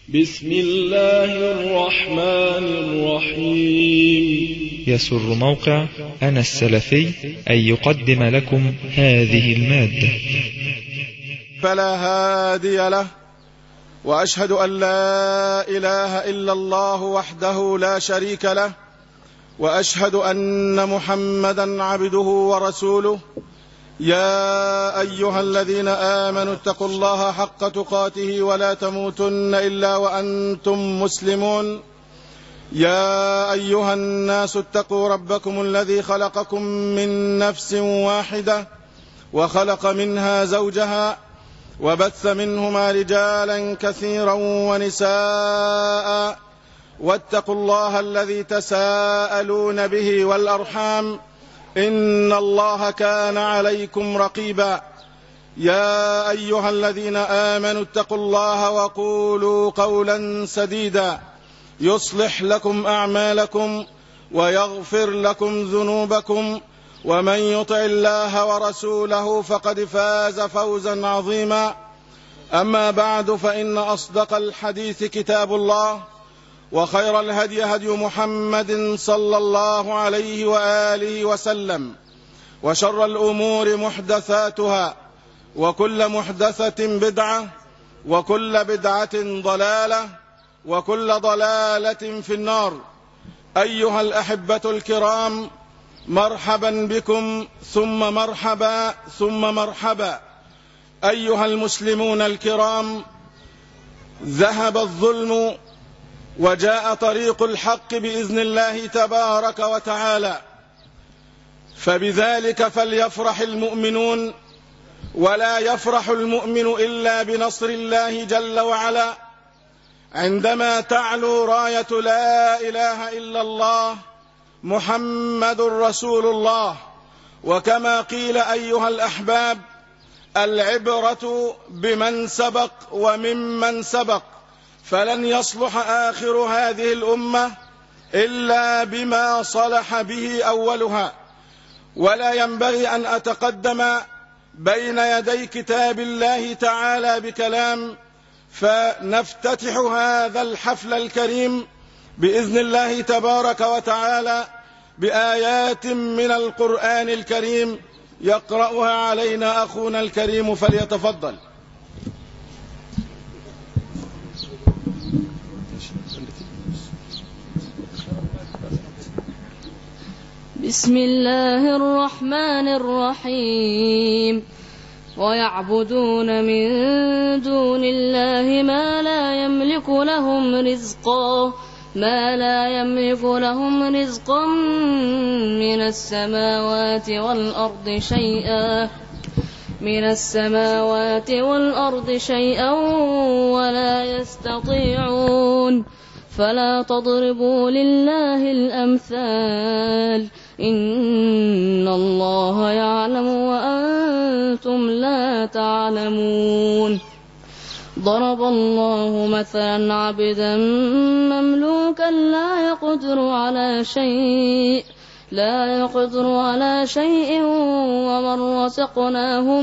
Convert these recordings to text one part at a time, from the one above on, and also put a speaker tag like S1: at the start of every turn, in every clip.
S1: بسم الله الرحمن الرحيم.
S2: يسر موقع أنا السلفي أن يقدم لكم هذه المادة.
S3: فلا هادي له، وأشهد أن لا إله إلا الله وحده لا شريك له، وأشهد أن محمدا عبده ورسوله. يا أيها الذين آمنوا اتقوا الله حق تقاته ولا تموتن إلا وأنتم مسلمون. يا أيها الناس اتقوا ربكم الذي خلقكم من نفس واحدة وخلق منها زوجها وبث منهما رجالا كثيرا ونساء، واتقوا الله الذي تساءلون به والأرحام إن الله كان عليكم رقيبا. يا أيها الذين آمنوا اتقوا الله وقولوا قولا سديدا يصلح لكم أعمالكم ويغفر لكم ذنوبكم، ومن يطع الله ورسوله فقد فاز فوزا عظيما. أما بعد، فإن أصدق الحديث كتاب الله، وخير الهدي هدي محمد صلى الله عليه وآله وسلم، وشر الأمور محدثاتها، وكل محدثة بدعة، وكل بدعة ضلالة، وكل ضلالة في النار. أيها الأحبة الكرام، مرحبا بكم ثم مرحبا ثم مرحبا. أيها المسلمون الكرام، ذهب الظلم وجاء طريق الحق بإذن الله تبارك وتعالى، فبذلك فليفرح المؤمنون، ولا يفرح المؤمن إلا بنصر الله جل وعلا عندما تعلو راية لا إله إلا الله محمد رسول الله. وكما قيل أيها الأحباب، العبرة بمن سبق وممن سبق، فلن يصلح آخر هذه الأمة إلا بما صلح به أولها. ولا ينبغي أن أتقدم بين يدي كتاب الله تعالى بكلام، فنفتتح هذا الحفل الكريم بإذن الله تبارك وتعالى بآيات من القرآن الكريم يقرأها علينا أخونا الكريم، فليتفضل.
S4: بسم الله الرحمن الرحيم. ويعبدون من دون الله ما لا يملك لهم رزقا من السماوات والأرض شيئا ولا يستطيعون. فلا تضربوا لله الأمثال، إن الله يعلم وأنتم لا تعلمون. ضرب الله مثلا عبدا مملوكا لا يقدر على شيء ومن رزقناه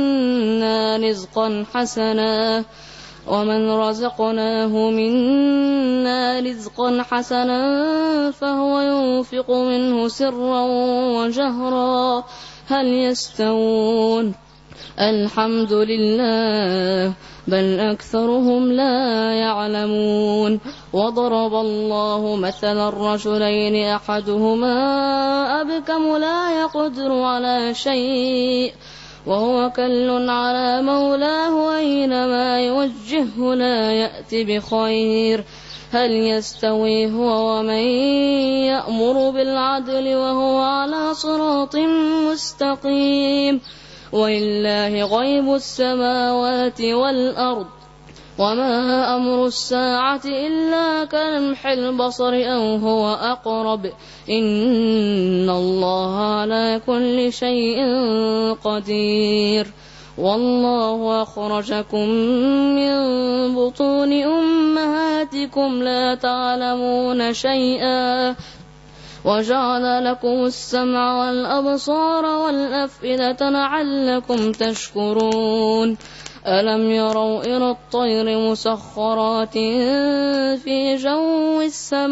S4: منا رزقا حسنا فهو ينفق منه سرا وجهرا، هل يستوون؟ الحمد لله، بل أكثرهم لا يعلمون. وضرب الله مثلا رجلين أحدهما أبكم لا يقدر على شيء وهو كل على مولاه أينما يوجهه لا يأتي بخير، هل يستوي هو ومن يأمر بالعدل وهو على صراط مستقيم؟ ولله غيب السماوات والأرض، وما أمر الساعة إلا كلمح البصر أو هو أقرب، إن الله على كل شيء قدير. والله أخرجكم من بطون أمهاتكم لا تعلمون شيئا، وجعل لكم السمع والأبصار والأفئدة لعلكم تشكرون. ألم يروا إلى الطير مسخرات في جو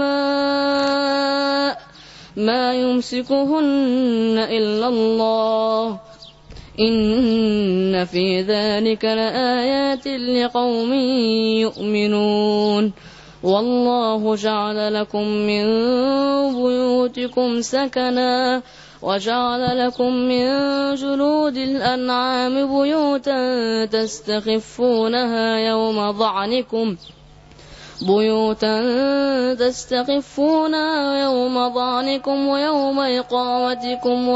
S4: السماء ما يمسكهن إلا الله إن في ذلك لآيات لقوم يؤمنون والله جعل لكم من بيوتكم سكنا وجعل لكم من جلود الأنعام بيوتا تستخفونها يوم ضعنكم ويوم إقامتكم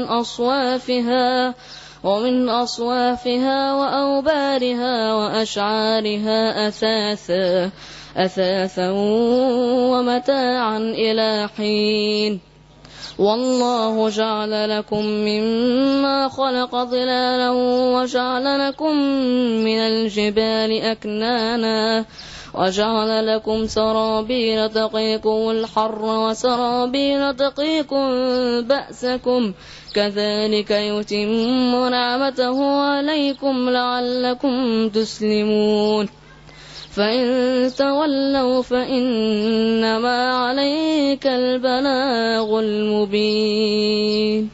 S4: ومن أصوافها وأوبارها وأشعارها أثاثا ومتاعا إلى حين والله جعل لكم مما خلق ظلالا وجعل لكم من الجبال أكنانا وجعل لكم سرابيل تقيكم الحر وسرابيل تقيكم بأسكم كذلك يتم نعمته عليكم لعلكم تسلمون فإن تولوا فإنما عليك البلاغ المبين.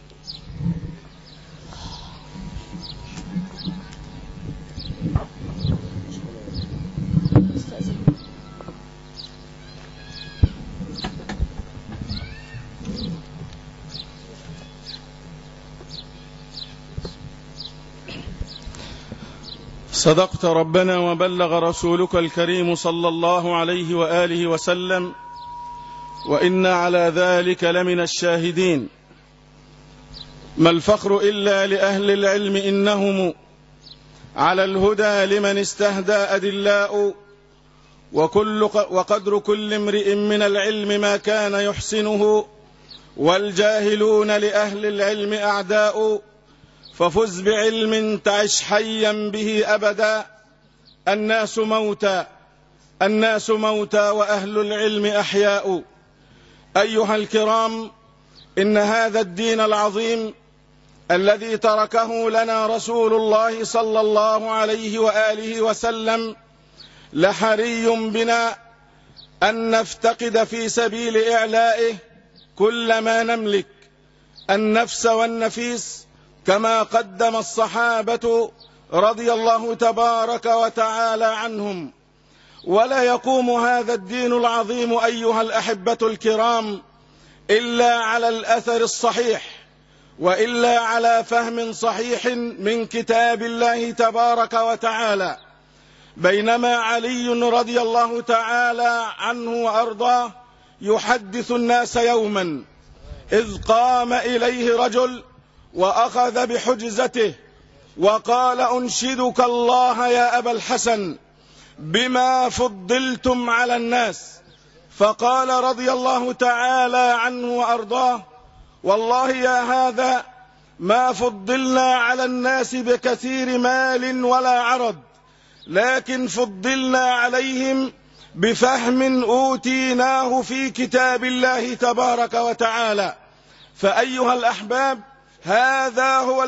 S3: صدقت ربنا وبلغ رسولك الكريم صلى الله عليه وآله وسلم وإنا على ذلك لمن الشاهدين. ما الفخر إلا لأهل العلم إنهم على الهدى لمن استهدى أدلاء وقدر كل امرئ من العلم ما كان يحسنه والجاهلون لأهل العلم أعداء ففز بعلم تعش حيا به أبدا الناس موتى وأهل العلم أحياء. أيها الكرام، إن هذا الدين العظيم الذي تركه لنا رسول الله صلى الله عليه وآله وسلم لحري بنا أن نفتقد في سبيل إعلائه كل ما نملك، النفس والنفيس، كما قدم الصحابة رضي الله تبارك وتعالى عنهم. ولا يقوم هذا الدين العظيم أيها الأحبة الكرام إلا على الأثر الصحيح وإلا على فهم صحيح من كتاب الله تبارك وتعالى. بينما علي رضي الله تعالى عنه وأرضاه يحدث الناس يوما إذ قام إليه رجل وأخذ بحجزته وقال: أنشدك الله يا أبا الحسن بما فضلتم على الناس. فقال رضي الله تعالى عنه وأرضاه: والله يا هذا ما فضلنا على الناس بكثير مال ولا عرض، لكن فضلنا عليهم بفهم أوتيناه في كتاب الله تبارك وتعالى. فأيها الأحباب، هذا هو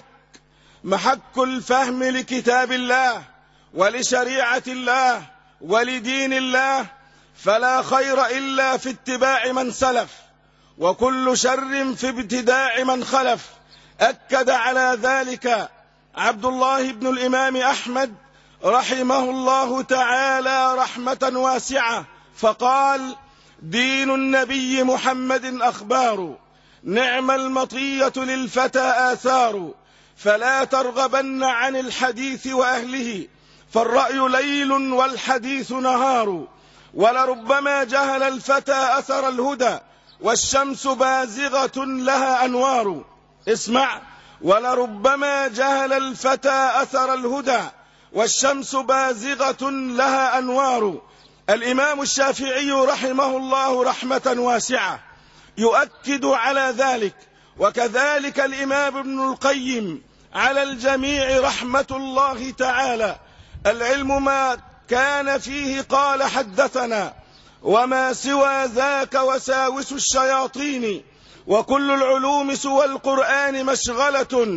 S3: محك الفهم لكتاب الله ولشريعة الله ولدين الله، فلا خير إلا في اتباع من سلف، وكل شر في ابتداع من خلف. أكد على ذلك عبد الله بن الإمام أحمد رحمه الله تعالى رحمة واسعة فقال: دين النبي محمد أخبار، نعم المطية للفتى آثار، فلا ترغبن عن الحديث وأهله، فالرأي ليل والحديث نهار، ولربما جهل الفتى أثر الهدى، والشمس بازغة لها أنوار. اسمع: ولربما جهل الفتى أثر الهدى، والشمس بازغة لها أنوار. الإمام الشافعي رحمه الله رحمة واسعة يؤكد على ذلك، وكذلك الإمام ابن القيم على الجميع رحمة الله تعالى. العلم ما كان فيه قال حدثنا، وما سوى ذاك وساوس الشياطين، وكل العلوم سوى القرآن مشغلة،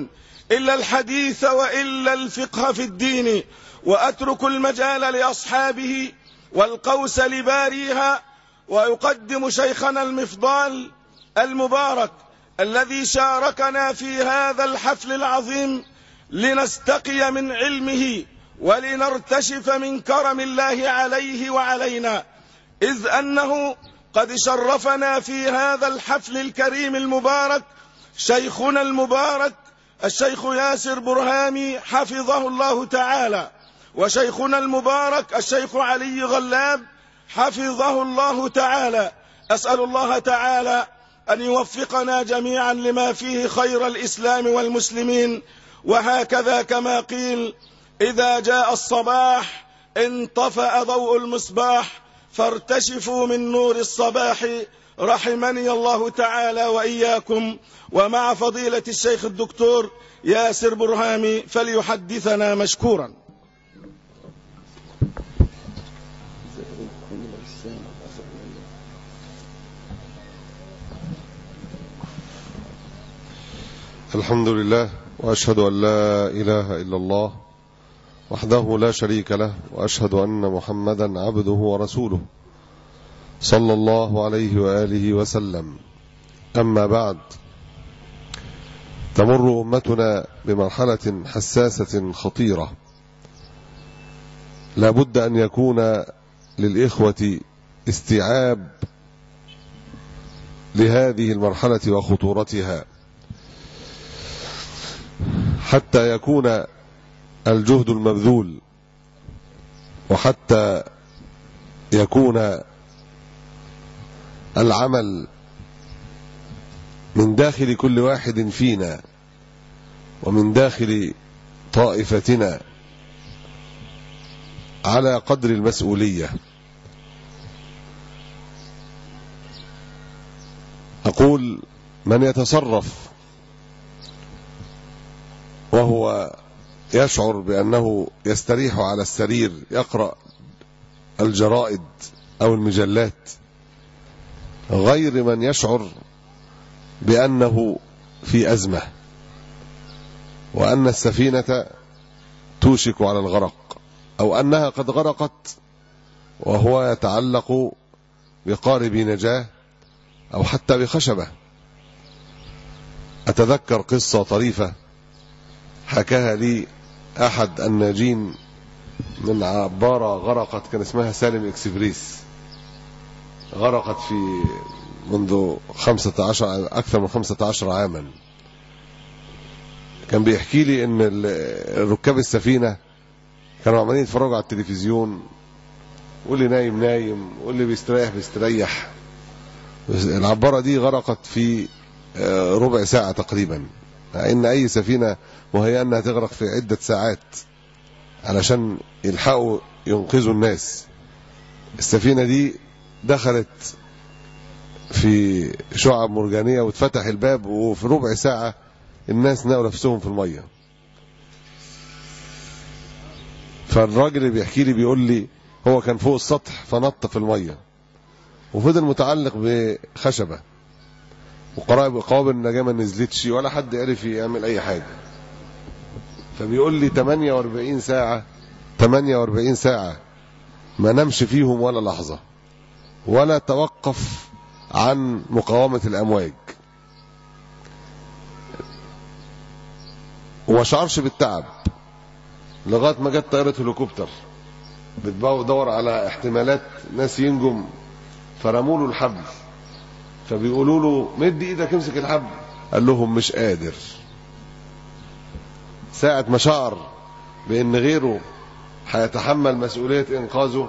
S3: إلا الحديث وإلا الفقه في الدين، وأترك المجال لأصحابه والقوس لباريها، ويقدم شيخنا المفضال المبارك الذي شاركنا في هذا الحفل العظيم لنستقي من علمه ولنرتشف من كرم الله عليه وعلينا، إذ أنه قد شرفنا في هذا الحفل الكريم المبارك شيخنا المبارك الشيخ ياسر برهامي حفظه الله تعالى، وشيخنا المبارك الشيخ علي غلاب حفظه الله تعالى. أسأل الله تعالى أن يوفقنا جميعا لما فيه خير الإسلام والمسلمين. وهكذا كما قيل: إذا جاء الصباح انطفأ ضوء المصباح، فارتشفوا من نور الصباح. رحمني الله تعالى وإياكم. ومع فضيلة الشيخ الدكتور ياسر برهامي فليحدثنا مشكورا.
S5: الحمد لله، وأشهد أن لا إله إلا الله وحده لا شريك له، وأشهد أن محمدا عبده ورسوله صلى الله عليه وآله وسلم. أما بعد، تمر أمتنا بمرحلة حساسة خطيرة، لا بد أن يكون للإخوة استيعاب لهذه المرحلة وخطورتها، حتى يكون الجهد المبذول، وحتى يكون العمل من داخل كل واحد فينا ومن داخل طائفتنا على قدر المسؤولية. أقول: من يتصرف وهو يشعر بأنه يستريح على السرير يقرأ الجرائد أو المجلات، غير من يشعر بأنه في أزمة وأن السفينة توشك على الغرق، أو أنها قد غرقت وهو يتعلق بقارب نجاة أو حتى بخشبة. أتذكر قصة طريفة حكاها لي أحد الناجين من عبارة غرقت، كان اسمها سالم إكسبريس، غرقت في منذ أكثر من 15 عاما. كان بيحكي لي ان ركاب السفينة كانوا عمالين يتفرجوا على التلفزيون، واللي نايم نايم واللي بيستريح بيستريح. العبارة دي غرقت في ربع ساعة تقريبا، مع ان اي سفينة وهي انها تغرق في عدة ساعات علشان يلحقوا ينقذوا الناس. السفينة دي دخلت في شعاب مرجانية واتفتح الباب، وفي ربع ساعة الناس نقوا نفسهم في المية. فالراجل اللي بيحكي لي بيقول لي هو كان فوق السطح فنط في المية وفضل متعلق بخشبة، وقوابل النجاة ما نزلتش ولا حد عرف يعمل أي حاجة. فبيقول لي 48 ساعة ما نمش فيهم ولا لحظة، ولا توقف عن مقاومة الأمواج، وما شعرش بالتعب لغاية ما جت طائرة هليكوبتر بتدور على احتمالات ناس ينجم، فرموا له الحبل. فبيقولوا له مد ايدك امسك الحبل، قال لهم مش قادر. ساعة ما شعر بأن غيره هيتحمل مسؤولية إنقاذه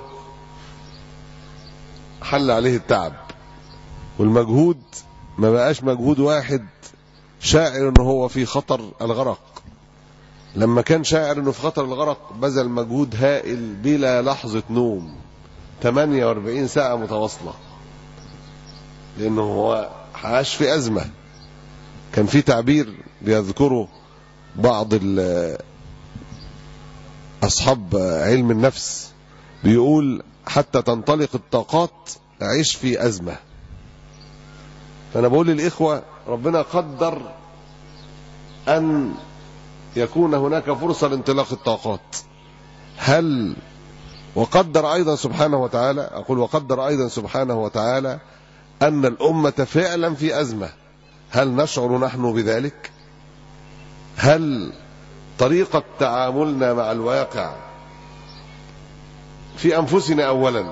S5: حل عليه التعب، والمجهود ما بقاش مجهود واحد شاعر انه هو في خطر الغرق. لما كان شاعر انه في خطر الغرق بذل مجهود هائل بلا لحظة نوم 48 ساعة متواصلة، لانه هو عاش في أزمة. كان في تعبير بيذكره بعض أصحاب علم النفس، بيقول حتى تنطلق الطاقات عيش في أزمة. فأنا بقول للإخوة ربنا قدر أن يكون هناك فرصة لانطلاق الطاقات. وقدر أيضا سبحانه وتعالى أن الأمة فعلا في أزمة. هل نشعر نحن بذلك؟ هل طريقة تعاملنا مع الواقع في أنفسنا أولا،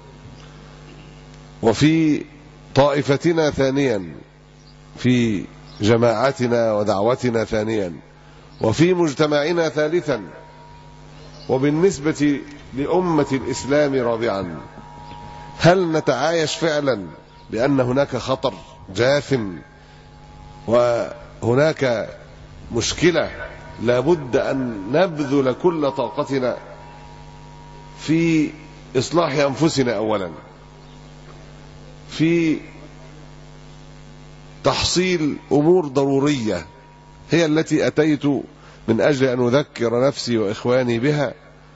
S5: وفي طائفتنا ثانيا، في جماعتنا ودعوتنا ثانيا، وفي مجتمعنا ثالثا، وبالنسبة لأمة الإسلام رابعا، هل نتعايش فعلا بأن هناك خطر جاثم وهناك مشكلة لابد أن نبذل كل طاقتنا في إصلاح أنفسنا أولا، في تحصيل أمور ضرورية هي التي أتيت من أجل أن أذكر نفسي وإخواني بها،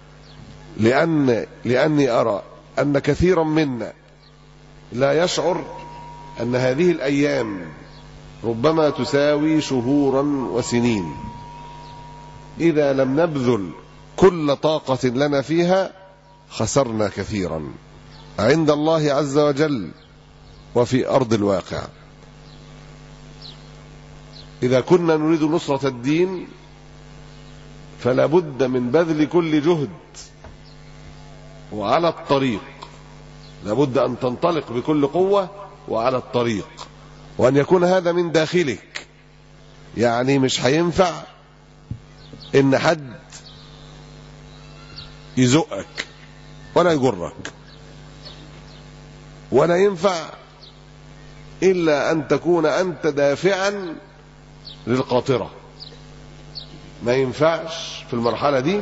S5: لأني أرى أن كثيرا منا لا يشعر أن هذه الأيام ربما تساوي شهورا وسنين. إذا لم نبذل كل طاقة لنا فيها خسرنا كثيرا عند الله عز وجل وفي أرض الواقع. إذا كنا نريد نصرة الدين فلا بد من بذل كل جهد، وعلى الطريق لابد أن تنطلق بكل قوة وعلى الطريق، وأن يكون هذا من داخلك. يعني مش هينفع إن حد يزقك ولا يجرك، ولا ينفع إلا أن تكون أنت دافعا للقاطرة. ما ينفعش في المرحلة دي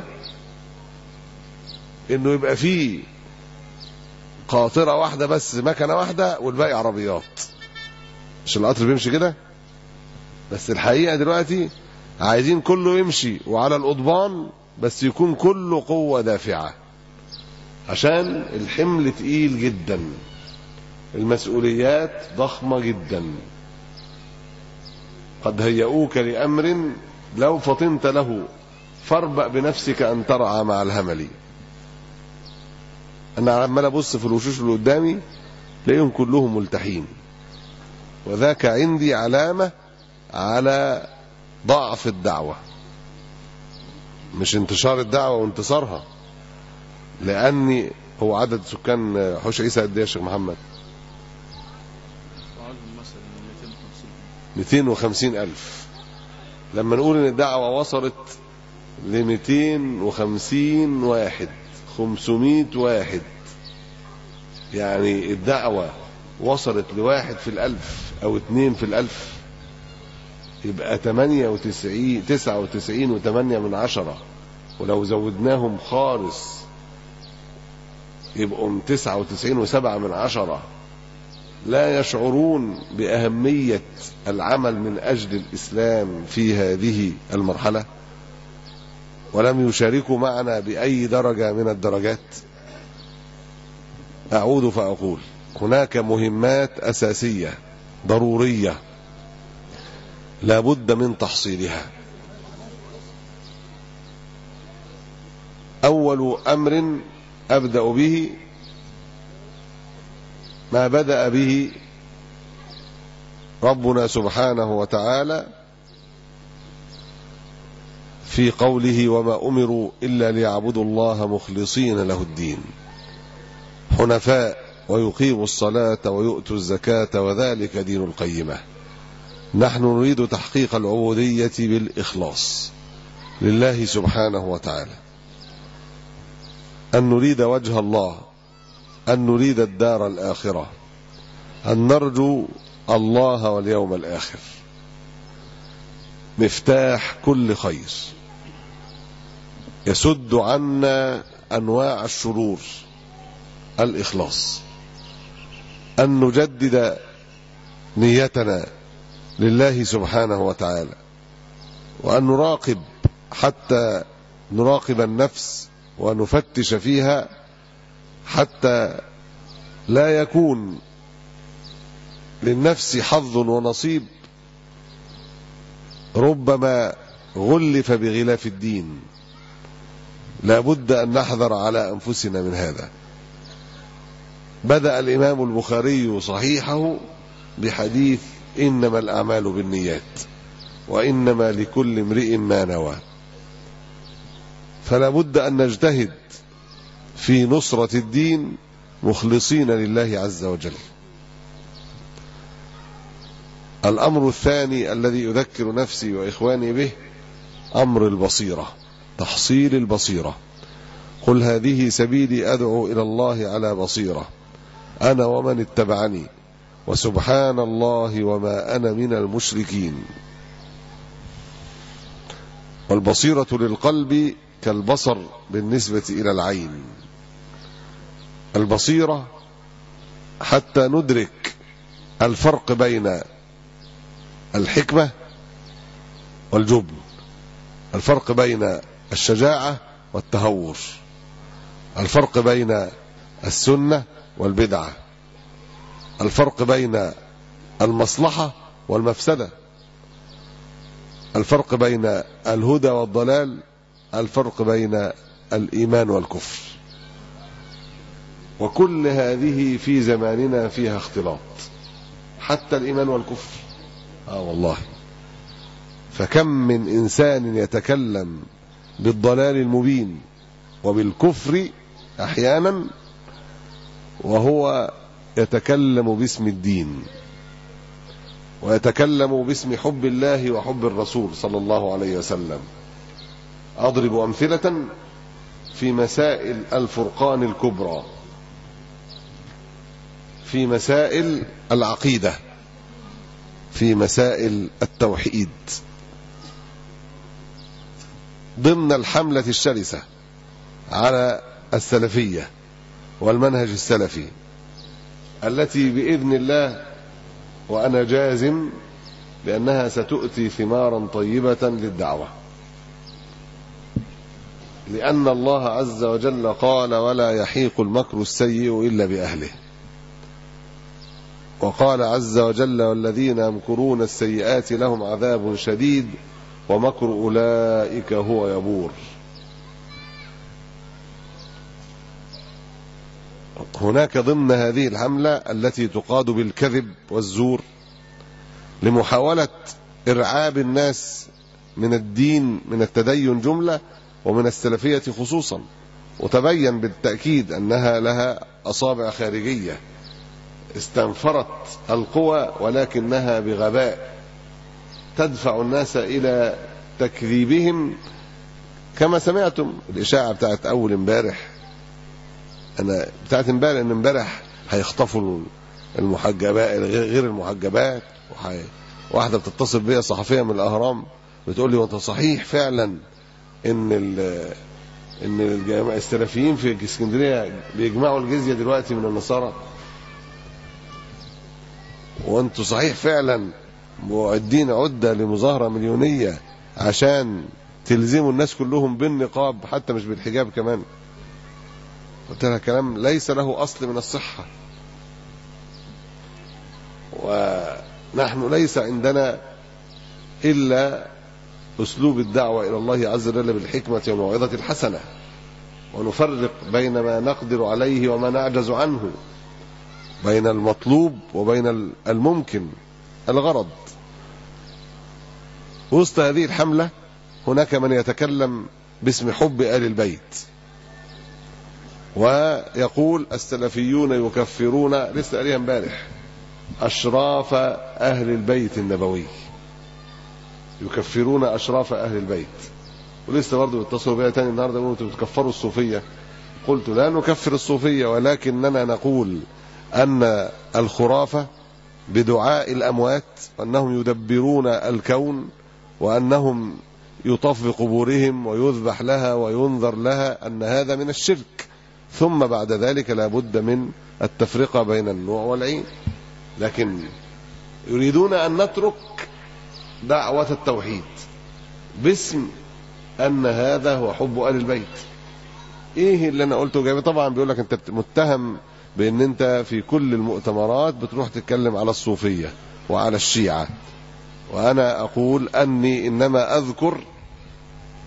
S5: إنه يبقى فيه قاطرة واحدة بس، مكنة واحدة والباقي عربيات. مش القطر بيمشي كده؟ بس الحقيقة دلوقتي عايزين كله يمشي وعلى القضبان، بس يكون كله قوة دافعة، عشان الحمل تقيل جدا، المسؤوليات ضخمة جدا. قد هيئوك لأمر لو فطنت له فاربأ بنفسك أن ترعى مع الهمل. أنا عمال أبص في الوشوش اللي قدامي ليهم كلهم ملتحين، وذاك عندي علامة على ضعف الدعوة، مش انتشار الدعوة وانتصارها. لأني هو عدد سكان حوش عيسى قد ايه يا شيخ محمد؟ 250,000. لما نقول ان الدعوة وصلت ل250 واحد، 500 واحد، يعني الدعوة وصلت لواحد في 1000 أو 2 في 1000، يبقى 99.8، ولو زودناهم خالص يبقوا 99.7. لا يشعرون بأهمية العمل من أجل الإسلام في هذه المرحلة، ولم يشاركوا معنا بأي درجة من الدرجات. أعود فأقول هناك مهمات أساسية ضرورية لا بد من تحصيلها. أول أمر أبدأ به ما بدأ به ربنا سبحانه وتعالى في قوله: وما أمروا إلا ليعبدوا الله مخلصين له الدين حنفاء ويقيموا الصلاة ويؤتوا الزكاة وذلك دين القيمة. نحن نريد تحقيق العبودية بالإخلاص لله سبحانه وتعالى، أن نريد وجه الله، أن نريد الدار الآخرة، أن نرجو الله واليوم الآخر. مفتاح كل خير يسد عنا أنواع الشرور الإخلاص، أن نجدد نيتنا لله سبحانه وتعالى، وأن نراقب حتى نراقب النفس ونفتش فيها حتى لا يكون للنفس حظ ونصيب. ربما غلف بغلاف الدين. لا بد أن نحذر على أنفسنا من هذا. بدأ الإمام البخاري صحيحه بحديث إنما الأعمال بالنيات وإنما لكل امرئ ما نوى. فلا بد أن نجتهد في نصرة الدين مخلصين لله عز وجل. الأمر الثاني الذي أذكر نفسي وإخواني به أمر البصيرة، تحصيل البصيرة. قل هذه سبيلي أدعو إلى الله على بصيرة أنا ومن اتبعني وسبحان الله وما أنا من المشركين. والبصيرة للقلب كالبصر بالنسبة إلى العين. البصيرة حتى ندرك الفرق بين الحكمة والجبن، الفرق بين الشجاعة والتهور، الفرق بين السنة والبدعة، الفرق بين المصلحة والمفسدة، الفرق بين الهدى والضلال، الفرق بين الإيمان والكفر. وكل هذه في زماننا فيها اختلاط، حتى الإيمان والكفر. والله، فكم من إنسان يتكلم بالضلال المبين وبالكفر أحيانا وهو يتكلم باسم الدين ويتكلم باسم حب الله وحب الرسول صلى الله عليه وسلم. أضرب أمثلة في مسائل الفرقان الكبرى، في مسائل العقيدة، في مسائل التوحيد. ضمن الحملة الشرسة على السلفية والمنهج السلفي التي بإذن الله وأنا جازم بأنها ستؤتي ثمارا طيبة للدعوة، لأن الله عز وجل قال ولا يحيق المكر السيء إلا بأهله. وقال عز وجل والذين يمكرون السيئات لهم عذاب شديد ومكر أولئك هو يبور. هناك ضمن هذه الحملة التي تقاد بالكذب والزور لمحاولة إرعاب الناس من الدين، من التدين جملة ومن السلفية خصوصا. وتبين بالتأكيد أنها لها أصابع خارجية استنفرت القوى، ولكنها بغباء تدفع الناس إلى تكذيبهم. كما سمعتم الإشاعة بتاعت أول امبارح، بتاعت امبارح، إن امبارح هيخطفوا المحجبات غير المحجبات. واحدة بتتصل بيا صحفية من الأهرام بتقول لي وانت صحيح فعلا إن الجماعة السلفيين في اسكندرية بيجمعوا الجزية دلوقتي من النصارى؟ وانتوا صحيح فعلا معدين عدة لمظاهرة مليونية عشان تلزموا الناس كلهم بالنقاب حتى مش بالحجاب كمان؟ قلت لها كلام ليس له أصل من الصحة، ونحن ليس عندنا إلا أسلوب الدعوة إلى الله عز وجل بالحكمة والموعظة الحسنة، ونفرق بين ما نقدر عليه وما نعجز عنه، بين المطلوب وبين الممكن الغرض. وسط هذه الحملة هناك من يتكلم باسم حب آل البيت ويقول السلفيون يكفرون، لسه قاليها امبارح، أشراف أهل البيت النبوي، يكفرون أشراف أهل البيت. ولسه برضه بيتصلوا بيا تاني النهارده يقولوا انتوا بتكفروا الصوفية. قلت لا نكفر الصوفية، ولكننا نقول أن الخرافة بدعاء الأموات وأنهم يدبرون الكون وأنهم يطاف بقبورهم ويذبح لها وينذر لها أن هذا من الشرك. ثم بعد ذلك لا بد من التفرقة بين النوع والعين. لكن يريدون أن نترك دعوة التوحيد باسم أن هذا هو حب آل البيت. إيه اللي أنا قلته جايبه؟ طبعا بيقول لك أنت متهم بأن أنت في كل المؤتمرات بتروح تتكلم على الصوفية وعلى الشيعة. وأنا أقول أني إنما أذكر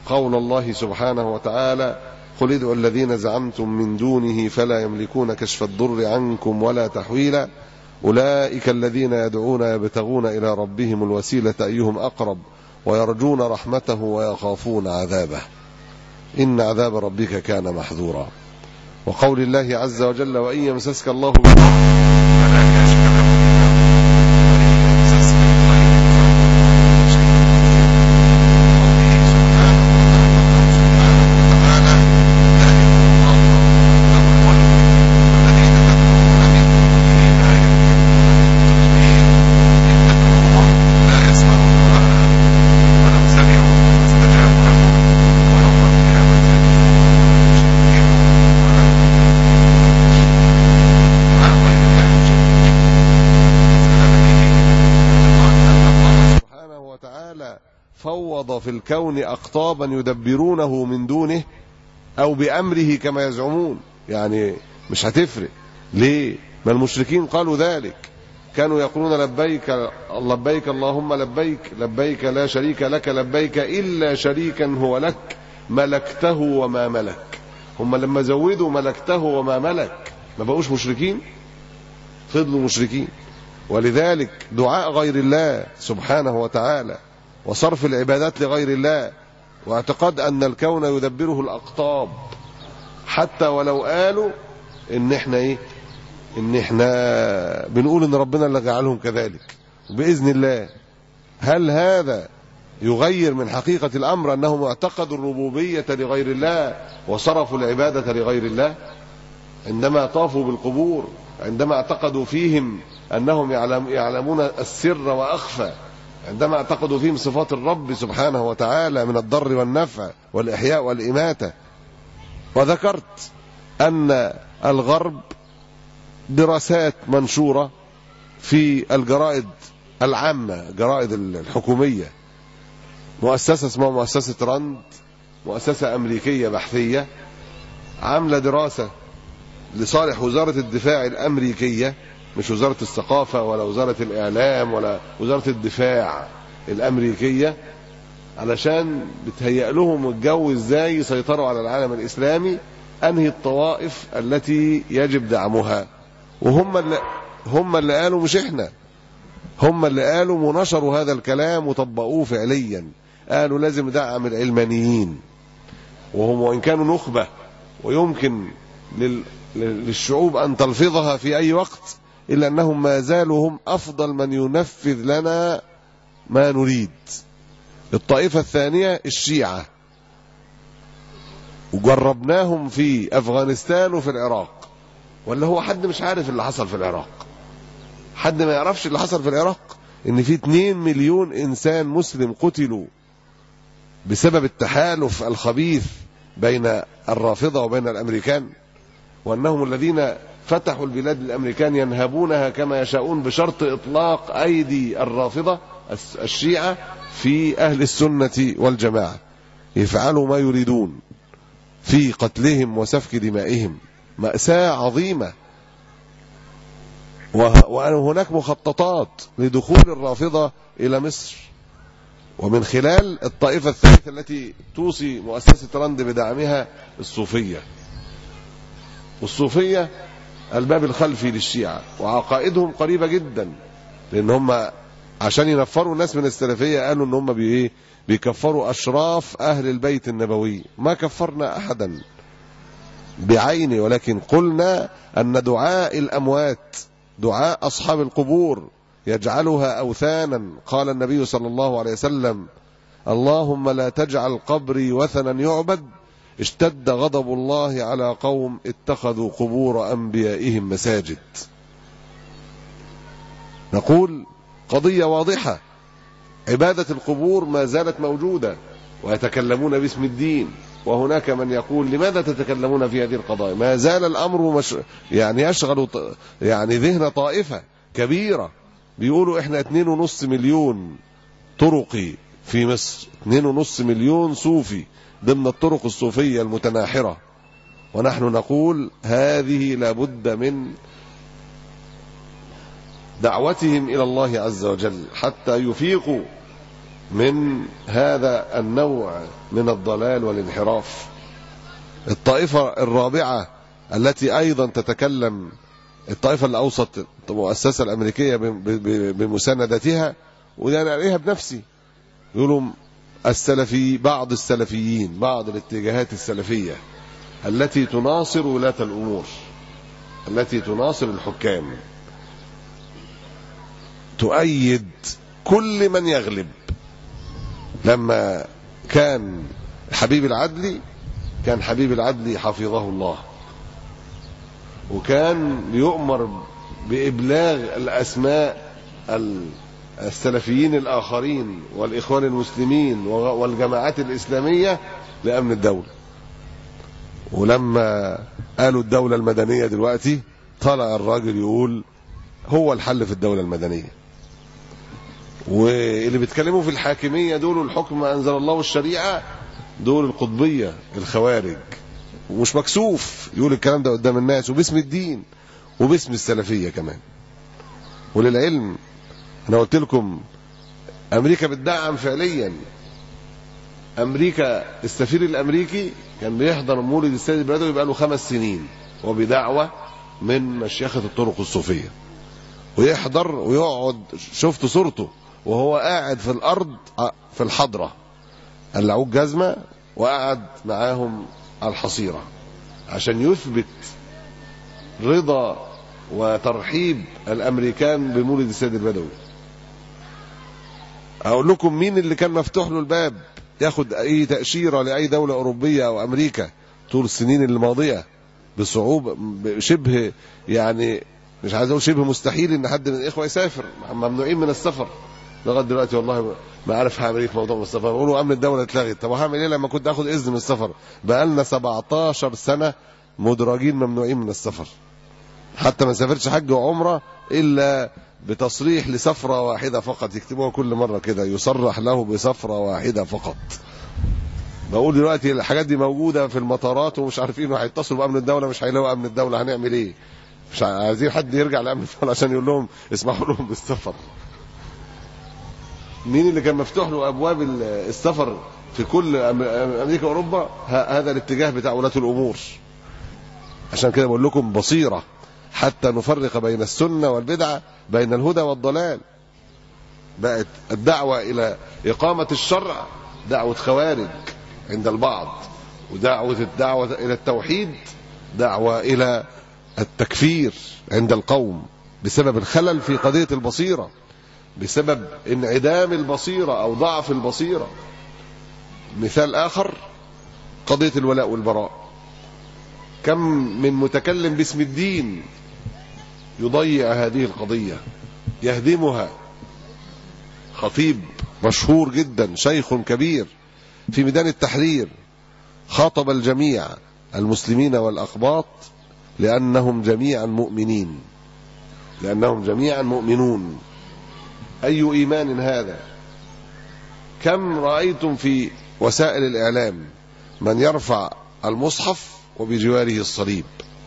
S5: قول الله سبحانه وتعالى: قل ادعوا الذين زعمتم من دونه فلا يملكون كشف الضر عنكم ولا تحويلا أولئك الذين يدعون يبتغون إلى ربهم الوسيلة أيهم أقرب ويرجون رحمته ويخافون عذابه إن عذاب ربك كان محذورا. وقول الله عز وجل: وإن يمسسك الله بضر فلا كاشف له فوض في الكون أقطابا يدبرونه من دونه أو بأمره كما يزعمون. يعني مش هتفرق. ليه؟ ما المشركين قالوا ذلك، كانوا يقولون لبيك لبيك اللهم لبيك لبيك لا شريك لك لبيك إلا شريكا هو لك ملكته وما ملك. هم لما زودوا ملكته وما ملك ما بقوش مشركين، فضلوا مشركين. ولذلك دعاء غير الله سبحانه وتعالى وصرف العبادات لغير الله واعتقاد أن الكون يدبره الأقطاب، حتى ولو قالوا إن إحنا بنقول إن ربنا اللي جعلهم كذلك بإذن الله. هل هذا يغير من حقيقة الأمر أنهم اعتقدوا الربوبية لغير الله وصرفوا العبادة لغير الله؟ عندما طافوا بالقبور، عندما اعتقدوا فيهم أنهم يعلمون السر وأخفى، عندما اعتقدوا فيهم صفات الرب سبحانه وتعالى من الضر والنفع والإحياء والإماتة. وذكرت أن الغرب دراسات منشورة في الجرائد العامة، جرائد الحكومية، مؤسسة اسمها مؤسسة راند، مؤسسة أمريكية بحثية، عاملة دراسة لصالح وزارة الدفاع الأمريكية، مش وزارة الثقافة ولا وزارة الإعلام ولا وزارة الدفاع الأمريكية، علشان بتهيأ لهم الجو ازاي يسيطروا على العالم الإسلامي، أنهي الطوائف التي يجب دعمها. وهم اللي قالوا، مش احنا، هم اللي قالوا ونشروا هذا الكلام وطبقوه فعليا. قالوا لازم دعم العلمانيين، وهم وإن كانوا نخبة ويمكن للشعوب أن تلفظها في أي وقت، إلا أنهم ما زالوا هم أفضل من ينفذ لنا ما نريد. الطائفة الثانية الشيعة، وجربناهم في أفغانستان وفي العراق. ولا هو حد مش عارف اللي حصل في العراق؟ حد ما يعرفش اللي حصل في العراق؟ إن في 2 مليون إنسان مسلم قتلوا بسبب التحالف الخبيث بين الرافضة وبين الأمريكان، وأنهم الذين فتحوا البلاد للأمريكان ينهبونها كما يشاءون بشرط إطلاق أيدي الرافضة الشيعة في أهل السنة والجماعة، يفعلوا ما يريدون في قتلهم وسفك دمائهم. مأساة عظيمة. وهناك مخططات لدخول الرافضة إلى مصر، ومن خلال الطائفة الثالثة التي توصي مؤسسة راند بدعمها الصوفية. والصوفية الباب الخلفي للشيعة، وعقائدهم قريبة جدا، لأن هم عشان ينفروا الناس من السلفية قالوا ان هم بيكفروا أشراف أهل البيت النبوي. ما كفرنا أحدا بعينه، ولكن قلنا أن دعاء الأموات، دعاء أصحاب القبور، يجعلها أوثانا. قال النبي صلى الله عليه وسلم: اللهم لا تجعل قبري وثنا يعبد، اشتد غضب الله على قوم اتخذوا قبور أنبيائهم مساجد. نقول قضية واضحة، عبادة القبور ما زالت موجودة ويتكلمون باسم الدين، وهناك من يقول لماذا تتكلمون في هذه القضايا؟ ما زال الأمر يشغل ذهن طائفة كبيرة. بيقولوا احنا 2.5 مليون طرقي في مصر، 2.5 مليون صوفي ضمن الطرق الصوفية المتناحرة، ونحن نقول هذه لابد من دعوتهم إلى الله عز وجل حتى يفيقوا من هذا النوع من الضلال والانحراف. الطائفة الرابعة التي أيضا تتكلم، الطائفة اللي أوصت المؤسسة الأمريكية بمساندتها، وده أنا عليها بنفسي، يقولوا السلفي، بعض السلفيين، بعض الاتجاهات السلفية التي تناصر ولاة الأمور، التي تناصر الحكام، تؤيد كل من يغلب. لما كان حبيب العدلي، كان حبيب العدلي حفظه الله، وكان يؤمر بإبلاغ الأسماء السلفيين الآخرين والإخوان المسلمين والجماعات الإسلامية لأمن الدولة. ولما قالوا الدولة المدنية دلوقتي، طلع الراجل يقول هو الحل في الدولة المدنية. واللي بيتكلموا في الحاكمية دول الحكم ما أنزل الله والشريعة، دول القطبية الخوارج، ومش مكسوف يقول الكلام ده قدام الناس وباسم الدين وباسم السلفية كمان. وللعلم أنا قلت لكم أمريكا بتدعم فعليا. أمريكا السفير الأمريكي كان بيحضر مولد السيد البدوي بقاله 5 سنين وبدعوة من مشيخة الطرق الصوفية، ويحضر ويقعد. شفت صورته وهو قاعد في الأرض في الحضرة، قلعوه جزمة وقعد معاهم على الحصيرة عشان يثبت رضا وترحيب الأمريكان بمولد السيد البدوي. أقول لكم مين اللي كان مفتوح له الباب ياخد أي تأشيرة لأي دولة أوروبية أو أمريكا طول السنين الماضية بصعوبة، شبه يعني مش عايز أقول شبه مستحيل إن حد من الإخوة يسافر، ممنوعين من السفر لغاية دلوقتي. والله ما عارف هعمل ايه في موضوع السفر. بيقولوا امن الدوله اتلغت، طب هعمل ايه لما كنت اخد اذن من السفر؟ بقالنا 17 سنه مدرجين ممنوعين من السفر، حتى ما سافرتش حج وعمره الا بتصريح لسفره واحده فقط. يكتبوها كل مره كده، يصرح له بسفره واحده فقط. بقول دلوقتي الحاجات دي موجوده في المطارات ومش عارفين، هيتصلوا بامن الدوله مش هيلاقوا امن الدوله، هنعمل ايه؟ مش عايزين حد يرجع لامن الدوله عشان يقول لهم اسمحوا لهم بالسفر. مين اللي كان مفتوح له ابواب السفر في كل امريكا واوروبا؟ هذا الاتجاه بتاع ولاة الامور. عشان كده بقول لكم بصيره حتى نفرق بين السنه والبدعه، بين الهدى والضلال. بقت الدعوه الى اقامه الشرع دعوه خوارج عند البعض، الدعوه الى التوحيد دعوه الى التكفير عند القوم، بسبب الخلل في قضيه البصيره، بسبب انعدام البصيرة أو ضعف البصيرة. مثال آخر قضية الولاء والبراء. كم من متكلم باسم الدين يضيع هذه القضية، يهدمها. خطيب مشهور جدا، شيخ كبير، في ميدان التحرير خاطب الجميع، المسلمين والأقباط، لأنهم جميعا مؤمنين، لأنهم جميعا مؤمنون. أي إيمان هذا؟ كم رأيتم في وسائل الإعلام من يرفع المصحف وبجواره الصليب،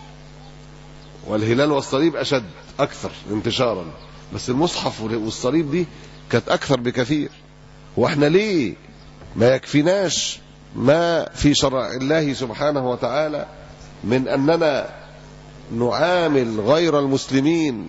S5: والهلال والصليب أشد أكثر انتشارا، بس المصحف والصليب دي كانت أكثر بكثير. وإحنا ليه ما يكفيناش ما في شرع الله سبحانه وتعالى من أننا نعامل غير المسلمين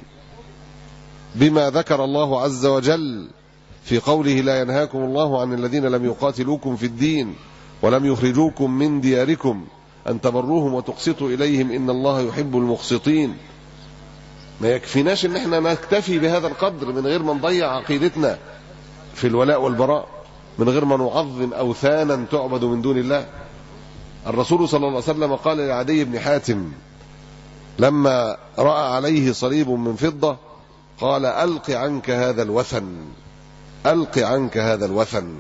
S5: بما ذكر الله عز وجل في قوله: لا ينهاكم الله عن الذين لم يقاتلوكم في الدين ولم يخرجوكم من دياركم أن تبروهم وتقسطوا إليهم إن الله يحب المقسطين. ما يكفيناش ان احنا نكتفي بهذا القدر من غير ما نضيع عقيدتنا في الولاء والبراء، من غير ما نعظم أوثانا تعبد من دون الله. الرسول صلى الله عليه وسلم قال لعدي بن حاتم لما رأى عليه صليب من فضة، قال: ألق عنك هذا الوثن، ألق عنك هذا الوثن.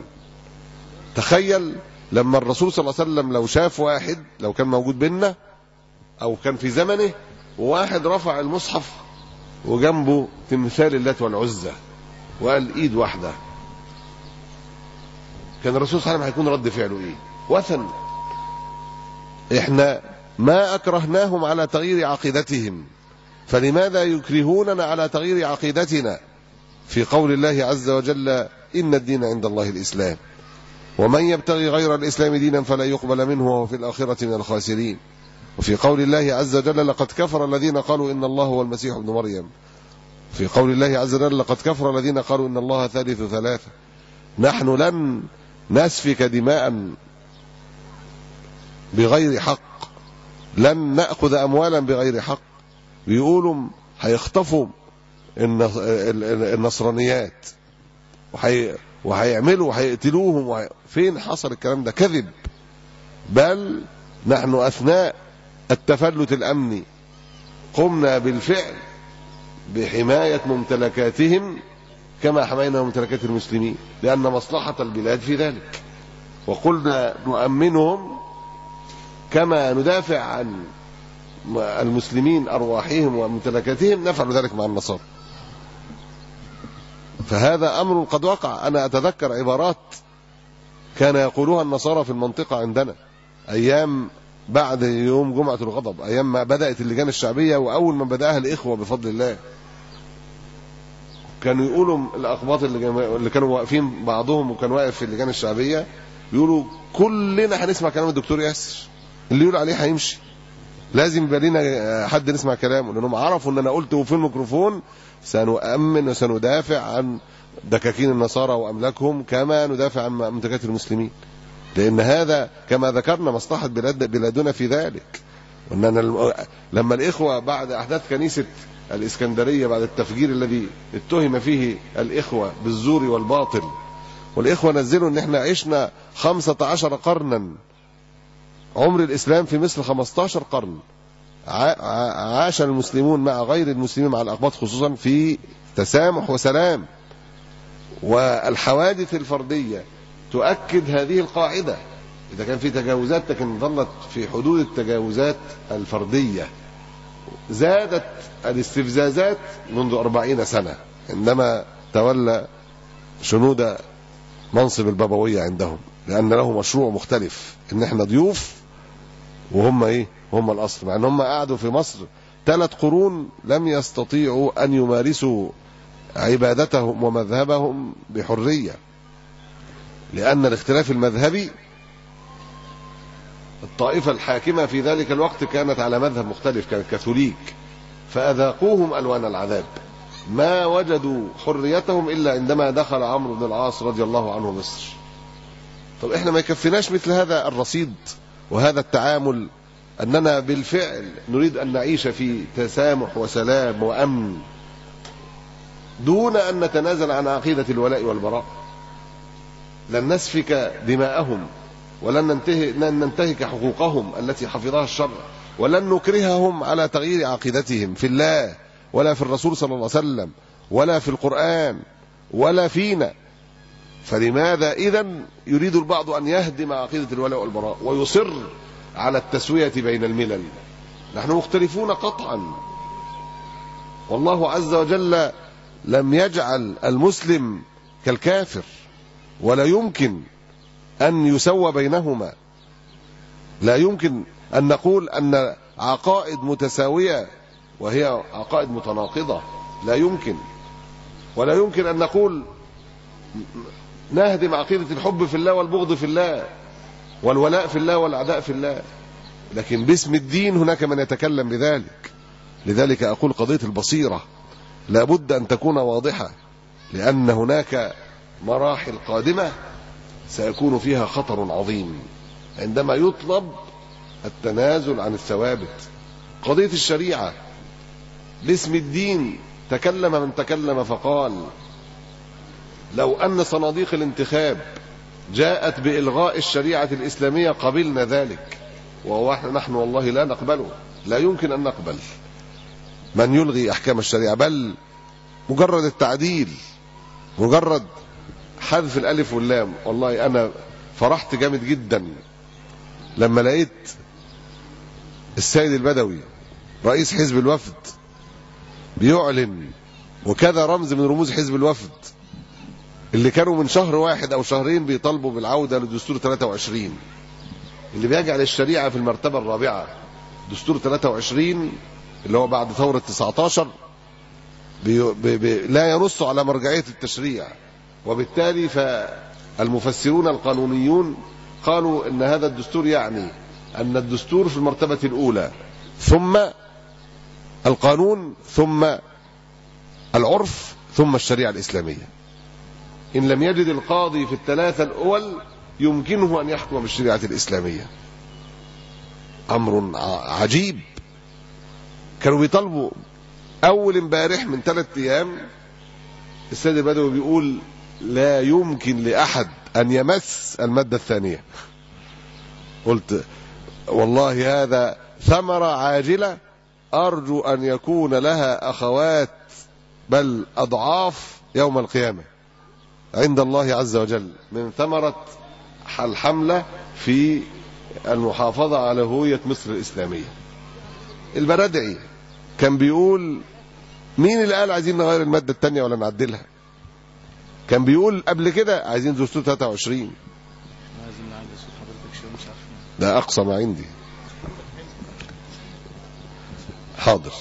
S5: تخيل لما الرسول صلى الله عليه وسلم لو شاف واحد، لو كان موجود بيننا أو كان في زمنه، وواحد رفع المصحف وجنبه تمثال اللات والعزى وقال إيد واحدة، كان الرسول صلى الله عليه وسلم هيكون رد فعله إيه؟ وثن. إحنا ما أكرهناهم على تغيير عقيدتهم، فلماذا يكرهوننا على تغيير عقيدتنا؟ في قول الله عز وجل: إن الدين عند الله الإسلام ومن يبتغي غير الإسلام دينا فلا يقبل منه وهو في الآخرة من الخاسرين. وفي قول الله عز وجل لقد كفر الذين قالوا إن الله هو المسيح ابن مريم. في قول الله عز وجل لقد كفر الذين قالوا إن الله ثالث ثلاثة. نحن لن نسفك دماء بغير حق، لن نأخذ أموالا بغير حق. بيقولوا هيخطفوا النصرانيات وهيعملوا وهيقتلوهم فين حصل الكلام ده؟ كذب. بل نحن أثناء التفلت الأمني قمنا بالفعل بحماية ممتلكاتهم كما حمينا ممتلكات المسلمين، لأن مصلحة البلاد في ذلك. وقلنا نؤمنهم كما ندافع عن المسلمين أرواحهم وممتلكاتهم، نفعل ذلك مع النصارى. فهذا أمر قد وقع. أنا أتذكر عبارات كان يقولوها النصارى في المنطقة عندنا أيام بعد يوم جمعة الغضب، أيام ما بدأت اللجان الشعبية وأول ما بدأها الإخوة بفضل الله. كانوا يقولوا الأقباط اللي كانوا واقفين بعضهم وكان واقف في اللجان الشعبية يقولوا كلنا هنسمع كلام الدكتور ياسر، اللي يقول عليه هيمشي، لازم يبقى لنا حد نسمع كلامه، لأنهم عرفوا أن أنا قلت في الميكروفون سنؤمن وسندافع عن دكاكين النصارى وأملاكهم كما ندافع عن منتجات المسلمين، لأن هذا كما ذكرنا مصلحة بلادنا في ذلك. وأننا لما الإخوة بعد أحداث كنيسة الإسكندرية بعد التفجير الذي اتهم فيه الإخوة بالزور والباطل، والإخوة نزلوا أن احنا عشنا 15 قرنا، عمر الإسلام في مصر 15 قرن، عاش المسلمون مع غير المسلمين مع الأقباط خصوصا في تسامح وسلام. والحوادث الفردية تؤكد هذه القاعدة. إذا كان في تجاوزات لكن ظلت في حدود التجاوزات الفردية. زادت الاستفزازات منذ 40 سنة عندما تولى شنود منصب البابوية عندهم، لأن له مشروع مختلف، إن احنا ضيوف وهم هم الأصل، مع أن هم قعدوا في مصر 3 قرون لم يستطيعوا أن يمارسوا عبادتهم ومذهبهم بحرية، لأن الاختلاف المذهبي الطائفة الحاكمة في ذلك الوقت كانت على مذهب مختلف، كانت كاثوليك، فأذاقوهم ألوان العذاب. ما وجدوا حريتهم إلا عندما دخل عمرو بن العاص رضي الله عنه مصر. طب احنا ما يكفيناش مثل هذا الرصيد وهذا التعامل، أننا بالفعل نريد أن نعيش في تسامح وسلام وأمن دون أن نتنازل عن عقيدة الولاء والبراء. لن نسفك دماءهم ولن ننتهك حقوقهم التي حفظها الشرع، ولن نكرههم على تغيير عقيدتهم في الله ولا في الرسول صلى الله عليه وسلم ولا في القرآن ولا فينا. فلماذا إذن يريد البعض أن يهدم عقيدة الولاء والبراء ويصر على التسوية بين الملل؟ نحن مختلفون قطعا، والله عز وجل لم يجعل المسلم كالكافر، ولا يمكن أن يسوى بينهما. لا يمكن أن نقول أن عقائد متساوية وهي عقائد متناقضة، لا يمكن. ولا يمكن أن نقول نهدم عقيدة الحب في الله والبغض في الله والولاء في الله والعداء في الله، لكن باسم الدين هناك من يتكلم بذلك. لذلك أقول قضية البصيرة لابد أن تكون واضحة، لأن هناك مراحل قادمة سيكون فيها خطر عظيم عندما يطلب التنازل عن الثوابت. قضية الشريعة باسم الدين تكلم من تكلم فقال لو أن صناديق الانتخاب جاءت بإلغاء الشريعة الإسلامية قبلنا ذلك، ونحن والله لا نقبله، لا يمكن أن نقبل من يلغي أحكام الشريعة، بل مجرد التعديل، مجرد حذف الألف واللام. والله أنا فرحت جامد جدا لما لقيت السيد البدوي رئيس حزب الوفد بيعلن، وكذا رمز من رموز حزب الوفد اللي كانوا من شهر 1 أو شهرين بيطالبوا بالعودة لدستور 23 اللي بيجعل الشريعة في المرتبة الرابعة. دستور 23 اللي هو بعد ثورة 19 لا ينص على مرجعية التشريع، وبالتالي فالمفسرون القانونيون قالوا إن هذا الدستور يعني أن الدستور في المرتبة الأولى، ثم القانون، ثم العرف، ثم الشريعة الإسلامية. إن لم يجد القاضي في الثلاثة الأول يمكنه أن يحكم بالشريعة الإسلامية. أمر عجيب. كانوا بيطالبوا أول امبارح من 3 أيام السيد البدوي بيقول لا يمكن لأحد أن يمس المادة الثانية. قلت والله هذا ثمرة عاجلة أرجو أن يكون لها أخوات بل أضعاف يوم القيامة عند الله عز وجل، من ثمرة الحملة في المحافظة على هوية مصر الإسلامية. البرادعي كان بيقول مين اللي قال عايزين نغير المادة الثانية ولا نعدلها؟ كان بيقول قبل كده عايزين دستور 23. ده أقصى ما عندي. حاضر.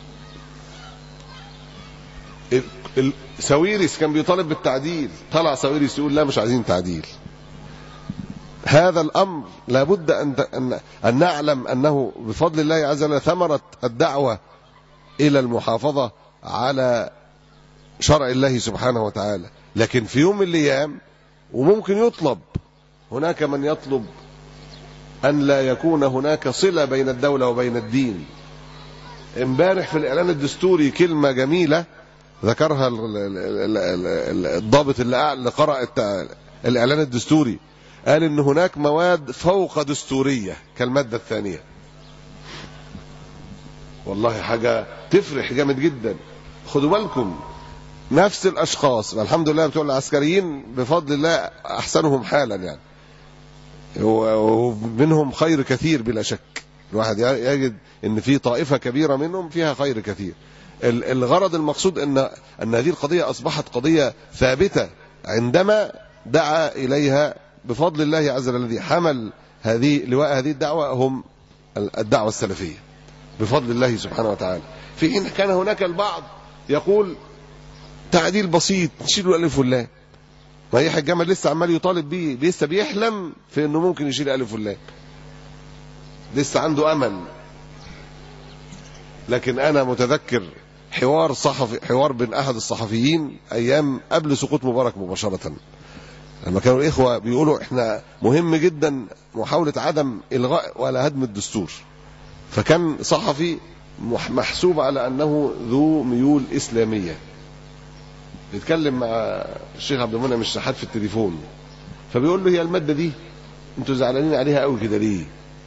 S5: ساويرس كان بيطالب بالتعديل، طلع ساويرس يقول لا مش عايزين تعديل. هذا الأمر لابد أن نعلم أنه بفضل الله عز وجل ثمرة الدعوة إلى المحافظة على شرع الله سبحانه وتعالى. لكن في يوم من الأيام وممكن يطلب، هناك من يطلب أن لا يكون هناك صلة بين الدولة وبين الدين. امبارح في الإعلان الدستوري كلمة جميلة ذكرها الضابط اللي قرأ الإعلان الدستوري، قال إن هناك مواد فوق دستورية كالمادة الثانية. والله حاجة تفرح جامد جدا. خدوا بالكم نفس الأشخاص الحمد لله بتوع العسكريين بفضل الله أحسنهم حالا يعني، ومنهم خير كثير بلا شك. الواحد يجد ان في طائفة كبيرة منهم فيها خير كثير. الغرض المقصود ان هذه القضية اصبحت قضية ثابتة عندما دعا اليها بفضل الله عز وجل. الذي حمل لواء هذه الدعوة هم الدعوة السلفية بفضل الله سبحانه وتعالى. في حين كان هناك البعض يقول تعديل بسيط نشيل الالف واللام. ما يحيى الجمل لسه عمال يطالب بيه، لسه بيحلم في انه ممكن يشيل الف واللام، لسه عنده امل. لكن انا متذكر حوار بين احد الصحفيين ايام قبل سقوط مبارك مباشرة، لما كانوا الاخوة بيقولوا احنا مهم جدا محاولة عدم الغاء ولا هدم الدستور، فكان صحفي محسوب على انه ذو ميول اسلامية بيتكلم مع الشيخ عبد المنعم الشحات في التليفون، فبيقول له هي المادة دي انتوا زعلانين عليها قوي كده ليه؟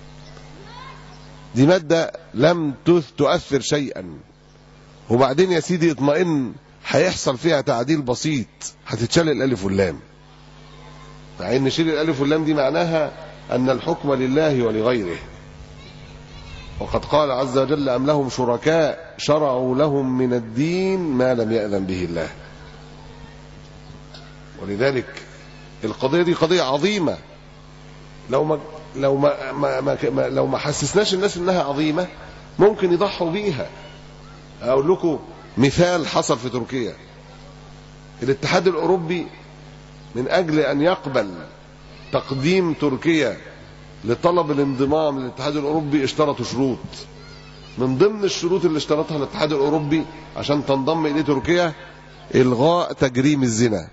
S5: دي مادة لم تؤثر شيئا، وبعدين يا سيدي اطمئن هيحصل فيها تعديل بسيط هتتشال الالف واللام. مع ان شيل الالف واللام دي معناها ان الحكم لله ولغيره، وقد قال عز وجل أم لهم شركاء شرعوا لهم من الدين ما لم يأذن به الله. ولذلك القضية دي قضية عظيمة. لو ما حسسناش الناس انها عظيمة ممكن يضحوا بيها. اقول لكم مثال حصل في تركيا. الاتحاد الاوروبي من اجل ان يقبل تقديم تركيا لطلب الانضمام للاتحاد الاوروبي اشترطوا شروط. من ضمن الشروط اللي اشترطها الاتحاد الاوروبي عشان تنضم اليه تركيا الغاء تجريم الزنا.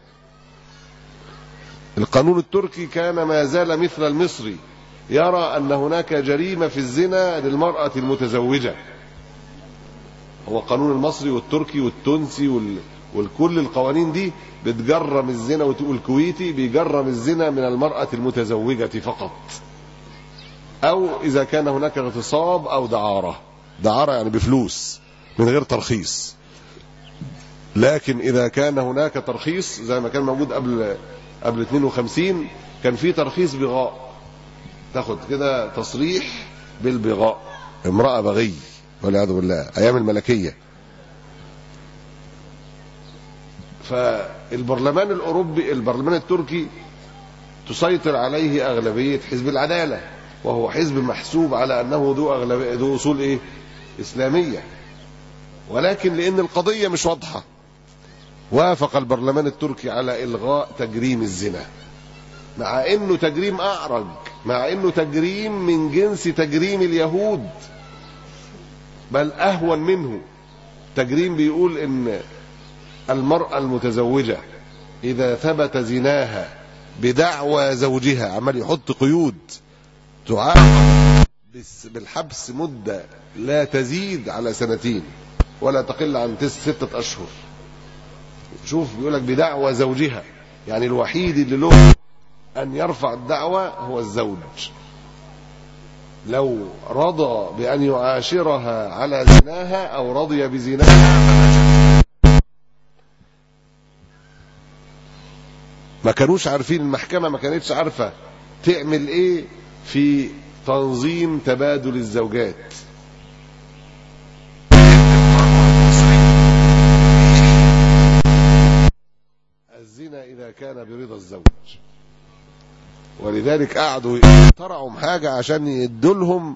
S5: القانون التركي كان ما زال مثل المصري، يرى ان هناك جريمة في الزنا للمرأة المتزوجة. هو القانون المصري والتركي والتونسي والكل القوانين دي بتجرم الزنا، والكويتي بيجرم الزنا من المرأة المتزوجة فقط، او اذا كان هناك اغتصاب او دعارة يعني بفلوس من غير ترخيص. لكن اذا كان هناك ترخيص زي ما كان موجود قبل 52 كان في ترخيص بغاء، تاخد كده تصريح بالبغاء، امرأة بغي والعياذ بالله ايام الملكية. فالبرلمان الاوروبي البرلمان التركي تسيطر عليه اغلبية حزب العدالة، وهو حزب محسوب على انه ذو اصول اسلامية، ولكن لان القضية مش واضحة وافق البرلمان التركي على إلغاء تجريم الزنا، مع انه تجريم اعرج، مع انه تجريم من جنس تجريم اليهود، بل اهون منه. تجريم بيقول ان المرأة المتزوجة اذا ثبت زناها بدعوى زوجها، عمال يحط قيود، تعاقب بالحبس مدة لا تزيد على 2 ولا تقل عن 6 أشهر. شوف بيقولك بدعوى زوجها، يعني الوحيد اللي له أن يرفع الدعوة هو الزوج. لو رضى بأن يعاشرها على زناها أو رضي بزناها، ما كانوش عارفين، المحكمة ما كانتش عارفة تعمل إيه في تنظيم تبادل الزوجات. الزنا إذا كان برضا الزوج، ولذلك قعدوا يخترعوا حاجة عشان يدولهم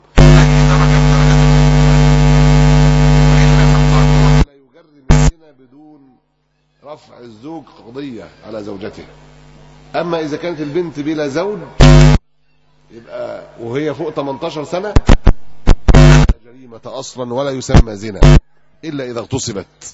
S5: لا يجرم الزنا بدون رفع الزوج قضية على زوجته. أما إذا كانت البنت بلا زوج يبقى وهي فوق 18 سنة جريمة أصلا ولا يسمى زنا إلا إذا اغتصبت.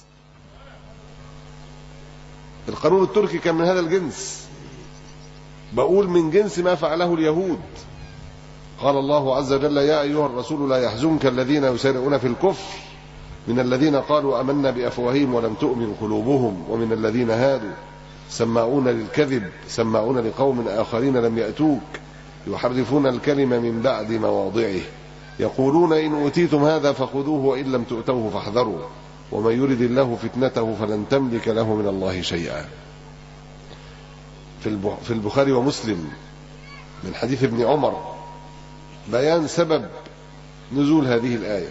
S5: القانون التركي كان من هذا الجنس، بقول من جنس ما فعله اليهود. قال الله عز وجل: يا أيها الرسول لا يحزنك الذين يسارعون في الكفر من الذين قالوا آمنا بأفواههم ولم تؤمن قلوبهم ومن الذين هادوا سماعون للكذب سماعون لقوم آخرين لم يأتوك يحرفون الكلمة من بعد مواضعه يقولون إن أوتيتم هذا فخذوه وإن لم تؤتوه فاحذروا ومن يرد الله فتنته فلن تملك له من الله شيئا. في البخاري ومسلم من حديث ابن عمر بيان سبب نزول هذه الآية.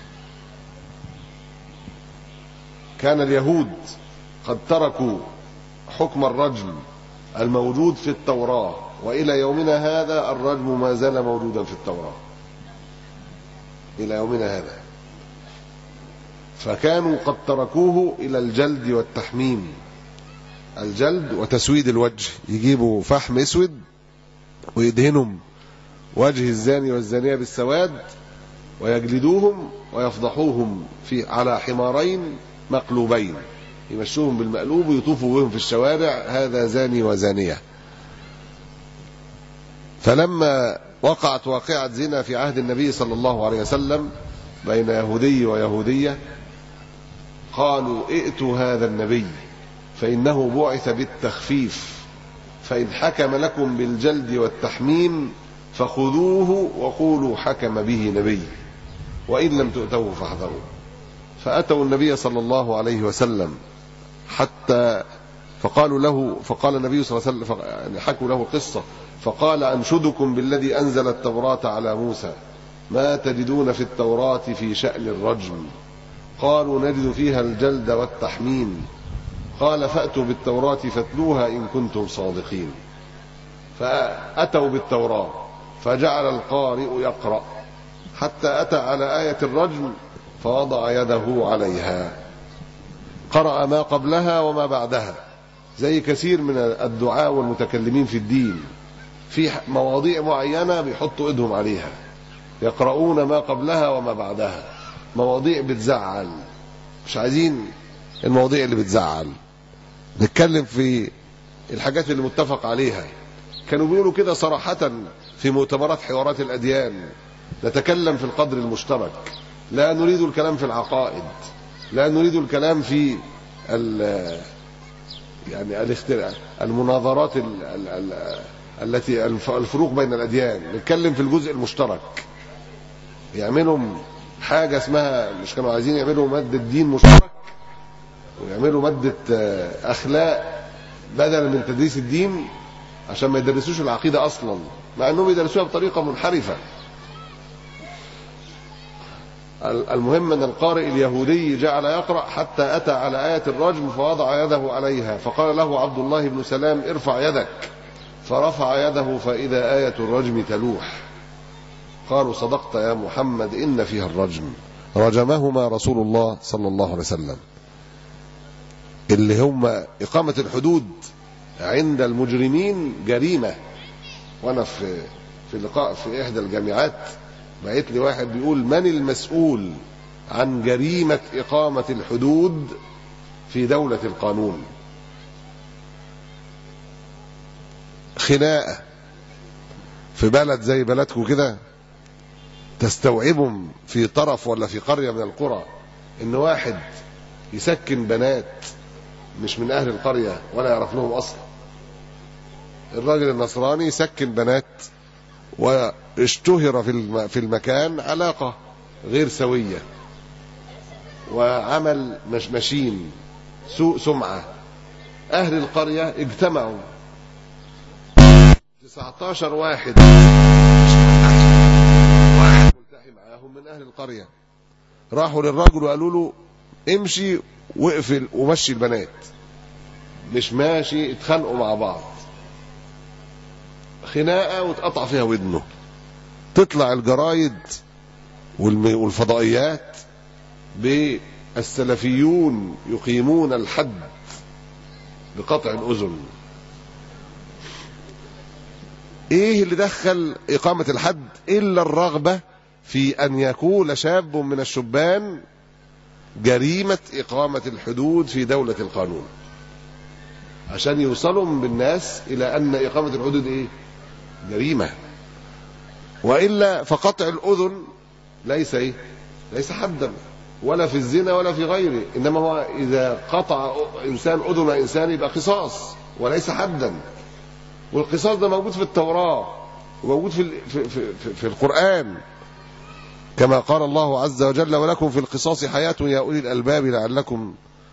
S5: كان اليهود قد تركوا حكم الرجم الموجود في التوراة، وإلى يومنا هذا الرجم ما زال موجودا في التوراة إلى يومنا هذا، فكانوا قد تركوه إلى الجلد والتحميم. الجلد وتسويد الوجه، يجيبوا فحم اسود ويدهنهم وجه الزاني والزانية بالسواد ويجلدوهم ويفضحوهم على حمارين مقلوبين، يمشوهم بالمقلوب ويطوفوا بهم في الشوارع، هذا زاني وزانية. فلما وقعت واقعة زنا في عهد النبي صلى الله عليه وسلم بين يهودي ويهودية قالوا: ائتوا هذا النبي فإنه بعث بالتخفيف، فإن حكم لكم بالجلد والتحميم فخذوه وقولوا حكم به نبي وإن لم تؤتوه فاحذروا. فأتوا النبي صلى الله عليه وسلم حتى فقال النبي صلى الله عليه وسلم، حكوا له القصة، فقال: أنشدكم بالذي أنزل التوراة على موسى ما تجدون في التوراة في شأن الرجم؟ قالوا: نجد فيها الجلد والتحميم. قال: فأتوا بالتوراة فاتلوها إن كنتم صادقين. فأتوا بالتوراة فجعل القارئ يقرأ حتى أتى على آية الرجم فوضع يده عليها، قرأ ما قبلها وما بعدها، زي كثير من الدعاة والمتكلمين في الدين، في مواضيع معينة بيحطوا ايدهم عليها، يقرؤون ما قبلها وما بعدها، مواضيع بتزعل، مش عايزين المواضيع اللي بتزعل، نتكلم في الحاجات اللي متفق عليها. كانوا بيقولوا كده صراحة في مؤتمرات حوارات الأديان: نتكلم في القدر المشترك، لا نريد الكلام في العقائد، لا نريد الكلام في المناظرات التي الفروق بين الأديان، نتكلم في الجزء المشترك. يعملوا حاجة اسمها، مش كانوا عايزين يعملوا مادة دين مشترك ويعملوا مادة أخلاق بدلا من تدريس الدين عشان ما يدرسوش العقيدة أصلا، مع أنهم يدرسوها بطريقة منحرفة. المهم أن القارئ اليهودي جعل يقرأ حتى أتى على آية الرجم فوضع يده عليها، فقال له عبد الله بن سلام: ارفع يدك، فرفع يده فإذا آية الرجم تلوح. قالوا: صدقت يا محمد إن فيها الرجم. رجمهما رسول الله صلى الله عليه وسلم. اللي هم إقامة الحدود عند المجرمين جريمة. وأنا في لقاء في إحدى الجامعات بعت لي واحد بيقول: من المسؤول عن جريمة إقامة الحدود في دولة القانون؟ خناقة في بلد زي بلدكم كده تستوعبهم في طرف ولا في قرية من القرى إن واحد يسكن بنات مش من أهل القرية ولا يعرف لهم أصلا. الراجل النصراني يسكن بنات واشتهر في المكان علاقة غير سوية وعمل مشين سوء سمعة. أهل القرية اجتمعوا 19 واحد ملتحي معاهم من أهل القرية، راحوا للرجل وقالوا له: امشي واقفل ومشي البنات. مش ماشي، اتخانقوا مع بعض، خناقة واتقطع فيها ودنه. تطلع الجرايد والفضائيات بالسلفيون يقيمون الحد بقطع الأذن. ايه اللي دخل إقامة الحد إلا الرغبة في أن يكون شاب من الشبان جريمة إقامة الحدود في دولة القانون، عشان يوصلوا بالناس إلى أن إقامة الحدود إيه؟ جريمة. وإلا فقطع الأذن ليس إيه؟ ليس حدا ولا في الزنا ولا في غيره، إنما هو إذا قطع إنسان أذن إنسان يبقى قصاص وليس حدا. والقصاص ده موجود في التوراة وموجود في القرآن، كما قال الله عز وجل: ولكم في القصاص حياة يا أولي الألباب لعلكم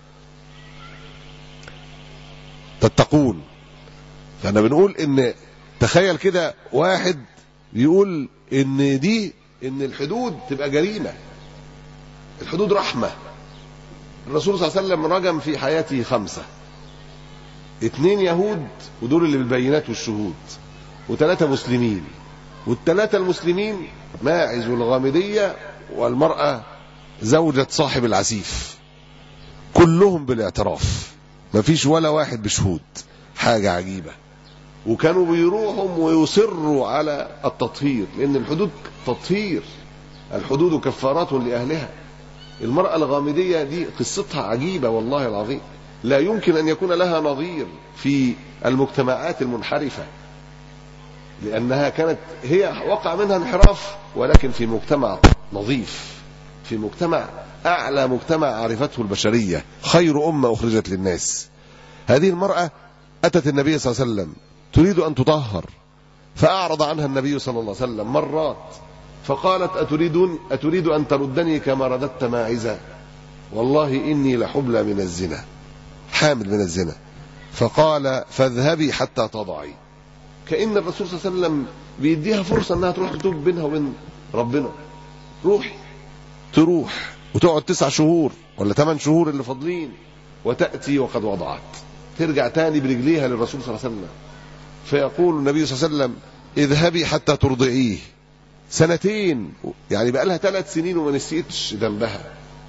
S5: تتقون. فأنا بنقول إن تخيل كده واحد يقول إن الحدود تبقى جريمة. الحدود رحمة. الرسول صلى الله عليه وسلم رجم في حياته 5، 2 يهود ودول اللي بالبينات والشهود، و3 مسلمين. وال3 المسلمين ماعز والغامدية والمرأة زوجة صاحب العسيف، كلهم بالاعتراف، ما فيش ولا واحد بشهود. حاجة عجيبة. وكانوا بيروحوا ويصروا على التطهير، لأن الحدود تطهير، الحدود كفارات لأهلها. المرأة الغامدية دي قصتها عجيبة والله العظيم، لا يمكن أن يكون لها نظير في المجتمعات المنحرفة، لأنها كانت هي وقع منها انحراف، ولكن في مجتمع نظيف، في مجتمع أعلى مجتمع عرفته البشرية، خير أمة أخرجت للناس. هذه المرأة أتت النبي صلى الله عليه وسلم تريد أن تطهر، فأعرض عنها النبي صلى الله عليه وسلم مرات، فقالت: أتريد أن تردني كما رددت ماعزة؟ والله إني لحبلى من الزنا، حامل من الزنا. فقال: فاذهبي حتى تضعي. كأن الرسول صلى الله عليه وسلم بيديها فرصة أنها تروح تتوب بينها وبين ربنا. روحي، تروح وتقعد 9 شهور ولا 8 شهور اللي فاضلين، وتأتي وقد وضعت، ترجع تاني برجليها للرسول صلى الله عليه وسلم. فيقول النبي صلى الله عليه وسلم: اذهبي حتى ترضعيه. 2 يعني بقى لها 3 سنين وما نسيتش ذنبها.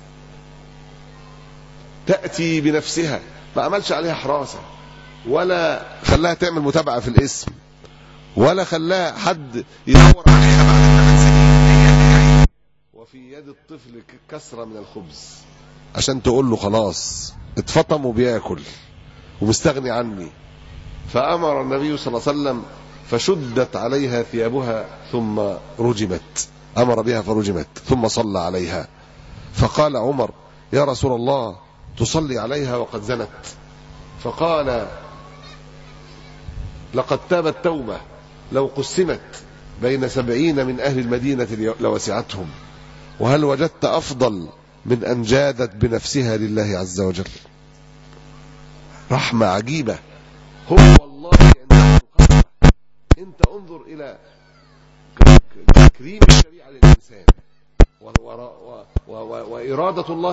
S5: تأتي بنفسها، ما عملش عليها حراسة، ولا خلاها تعمل متابعة في الاسم، ولا خلاها حد يدور عليها بعد 8 سنين. وفي يد الطفل كسرة من الخبز عشان تقول له خلاص اتفطم وبياكل ومستغني عني. فأمر النبي صلى الله عليه وسلم فشدت عليها ثيابها ثم رجمت، أمر بها فرجمت ثم صلى عليها. فقال عمر: يا رسول الله، تصلي عليها وقد زنت؟ فقال: لقد تابت توبة لو قسمت بين 70 من أهل المدينة لوسعتهم، وهل وجدت أفضل من أن جادت بنفسها لله عز وجل؟ رحمة عجيبة. هو والله أنت انظر إلى تكريم الشريعة للإنسان وإرادة الله.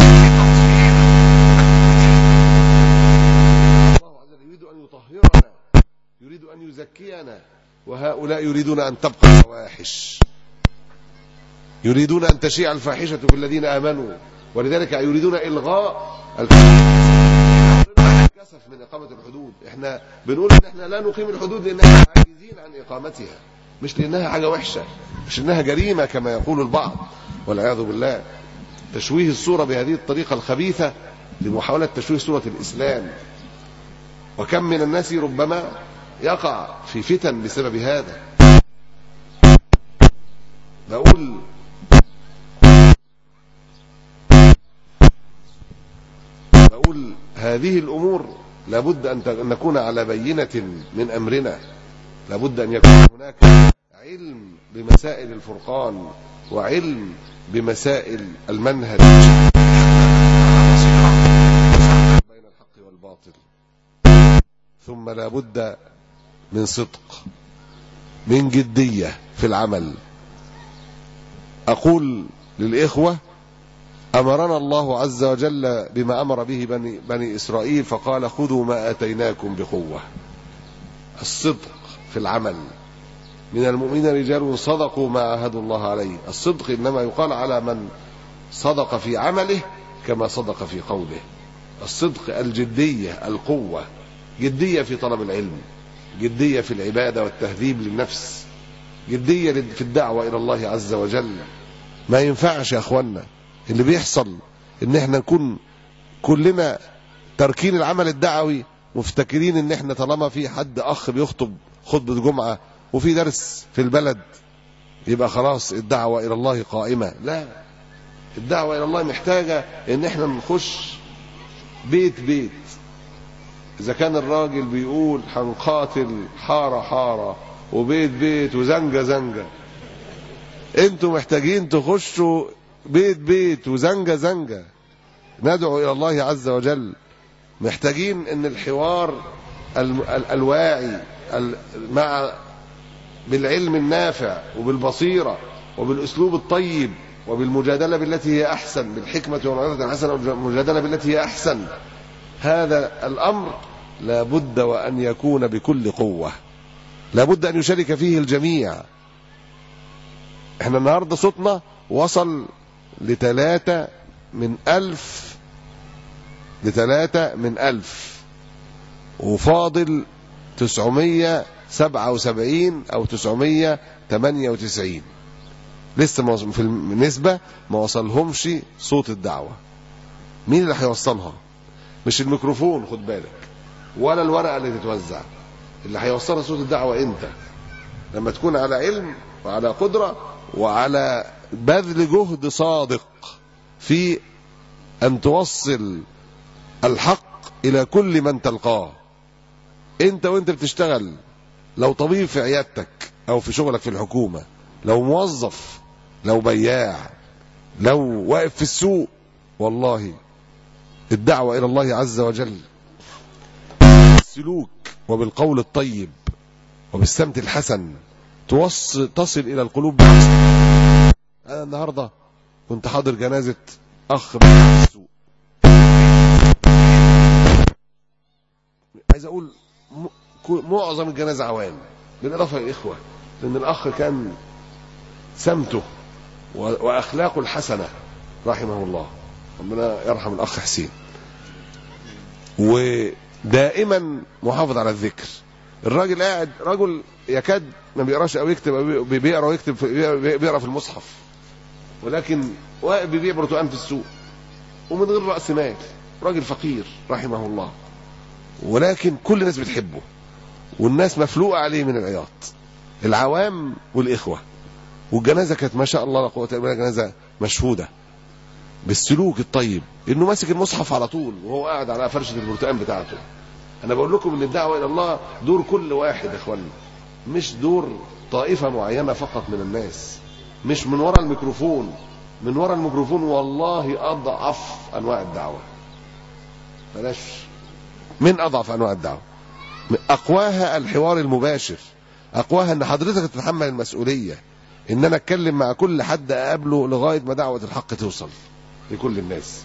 S5: الله عز وجل يريد أن يطهرنا، يريد أن يزكينا، وهؤلاء يريدون أن تبقى الفواحش، يريدون أن تشيع الفاحشة في الذين آمنوا، ولذلك يريدون إلغاء الفاحشة. للأسف من إقامة الحدود. احنا بنقول ان احنا لا نقيم الحدود لان احنا عاجزين عن إقامتها، مش لانها حاجة وحشة، مش لانها جريمة كما يقول البعض والعياذ بالله. تشويه الصورة بهذه الطريقة الخبيثة لمحاولة تشويه صورة الإسلام، وكم من الناس ربما يقع في فتن بسبب هذا. بقول هذه الأمور لابد أن نكون على بينة من أمرنا، لابد أن يكون هناك علم بمسائل الفرقان وعلم بمسائل المنهج بين الحق والباطل. ثم لابد من صدق، من جدية في العمل. أقول للإخوة: أمرنا الله عز وجل بما أمر به بني إسرائيل، فقال: خذوا ما آتيناكم بقوة. الصدق في العمل. من المؤمنين رجال صدقوا ما عاهدوا الله عليه. الصدق إنما يقال على من صدق في عمله كما صدق في قوله. الصدق الجدية، القوة، جدية في طلب العلم، جدية في العبادة والتهذيب للنفس، جدية في الدعوة إلى الله عز وجل. ما ينفعش يا أخوانا اللي بيحصل إن احنا نكون كلنا تركين العمل الدعوي مفتكرين إن احنا طالما في حد أخ بيخطب خطبة جمعة وفي درس في البلد يبقى خلاص الدعوة إلى الله قائمة. لا، الدعوة إلى الله محتاجة إن احنا نخش بيت بيت. إذا كان الراجل بيقول هنقاتل حارة حارة وبيت بيت وزنجة زنجة، انتوا محتاجين تخشوا بيت بيت وزنجة زنجة، ندعو إلى الله عز وجل. محتاجين ان الحوار الواعي مع بالعلم النافع وبالبصيرة وبالأسلوب الطيب وبالمجادلة بالتي هي أحسن، بالحكمة والموعظة الحسنة والمجادلة بالتي هي أحسن. هذا الأمر لابد وأن يكون بكل قوة، لابد أن يشارك فيه الجميع. احنا النهاردة صوتنا وصل ل3 من 1000 وفاضل 977 أو 998 لسه في النسبة ما وصلهمش صوت الدعوة. مين اللي هيوصلها؟ مش الميكروفون، خد بالك، ولا الورقة اللي تتوزع. اللي هيوصلها صوت الدعوة انت، لما تكون على علم وعلى قدرة وعلى بذل جهد صادق في أن توصل الحق إلى كل من تلقاه. انت وانت بتشتغل، لو طبيب في عيادتك أو في شغلك في الحكومة، لو موظف، لو بياع، لو واقف في السوق، والله الدعوة إلى الله عز وجل بالسلوك وبالقول الطيب وبالسمت الحسن تصل إلى القلوب. أنا النهاردة كنت حاضر جنازة أخ في السوق، عايز أقول معظم الجنازة عوام، بالإضافة يا إخوة لأن الأخ كان سمته وأخلاقه الحسنة رحمه الله، ربنا يرحم الأخ حسين، ودائما محافظ على الذكر. الراجل قاعد رجل يكاد ما بيقراش أو يكتب، أو بيقرأ ويكتب، بيقرأ في المصحف، ولكن واقف بيبيع برتقان في السوق ومن غير رأس مال، راجل فقير رحمه الله، ولكن كل الناس بتحبه والناس مفلوقة عليه من العياط، العوام والإخوة. والجنازة كانت ما شاء الله لا قوة إلا بالله جنازة مشهودة بالسلوك الطيب، إنه ماسك المصحف على طول وهو قاعد على فرشة البرتقان بتاعته. أنا بقول لكم إن الدعوة إلى الله دور كل واحد يا إخواني، مش دور طائفة معينة فقط من الناس، مش من وراء الميكروفون. من وراء الميكروفون والله أضعف أنواع الدعوة، بلاش، من أضعف أنواع الدعوة. أقواها الحوار المباشر، أقواها أن حضرتك تتحمل المسؤولية، إن أنا أتكلم مع كل حد أقابله لغاية ما دعوة الحق توصل لكل الناس.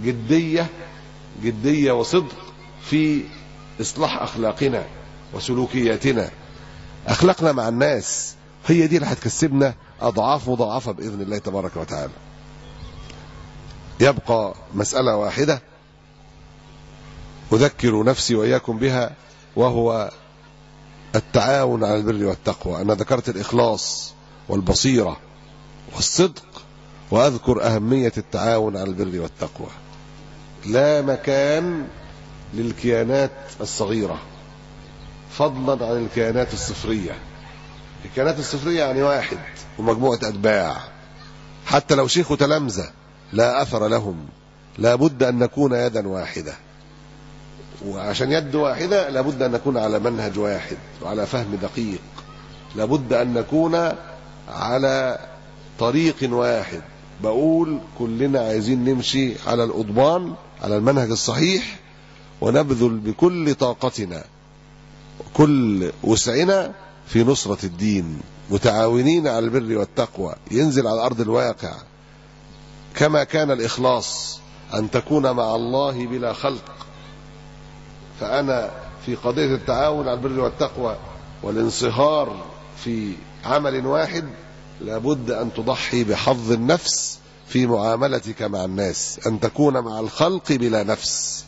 S5: جدية وصدق في إصلاح أخلاقنا وسلوكياتنا. أخلاقنا مع الناس هي دي اللي هتكسبنا أضعاف مضاعفة بإذن الله تبارك وتعالى. يبقى مسألة واحدة، أذكر نفسي وإياكم بها، وهو التعاون على البر والتقوى. أنا ذكرت الإخلاص والبصيرة والصدق، وأذكر أهمية التعاون على البر والتقوى. لا مكان للكيانات الصغيرة فضلا عن الكيانات الصفرية. الكيانات الصفرية يعني واحد ومجموعة أتباع، حتى لو شيخ وتلامذة لا أثر لهم. لا بد أن نكون يدا واحدة، وعشان يد واحدة لابد أن نكون على منهج واحد وعلى فهم دقيق. لابد أن نكون على طريق واحد. بقول كلنا عايزين نمشي على الأضبان، على المنهج الصحيح، ونبذل بكل طاقتنا وكل وسعنا في نصرة الدين، متعاونين على البر والتقوى. ينزل على أرض الواقع كما كان الإخلاص أن تكون مع الله بلا خلق. فأنا في قضية التعاون على البر والتقوى والانصهار في عمل واحد لابد أن تضحي بحظ النفس في معاملتك مع الناس، أن تكون مع الخلق بلا نفس،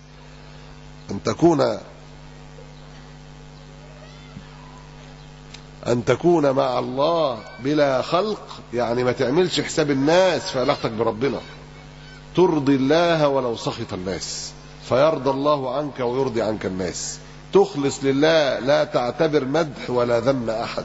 S5: أن تكون مع الله بلا خلق. يعني ما تعملش حساب الناس في علاقتك بربنا، ترضي الله ولو سخط الناس، فيرضى الله عنك ويرضي عنك الناس. تخلص لله، لا تعتبر مدح ولا ذم أحد.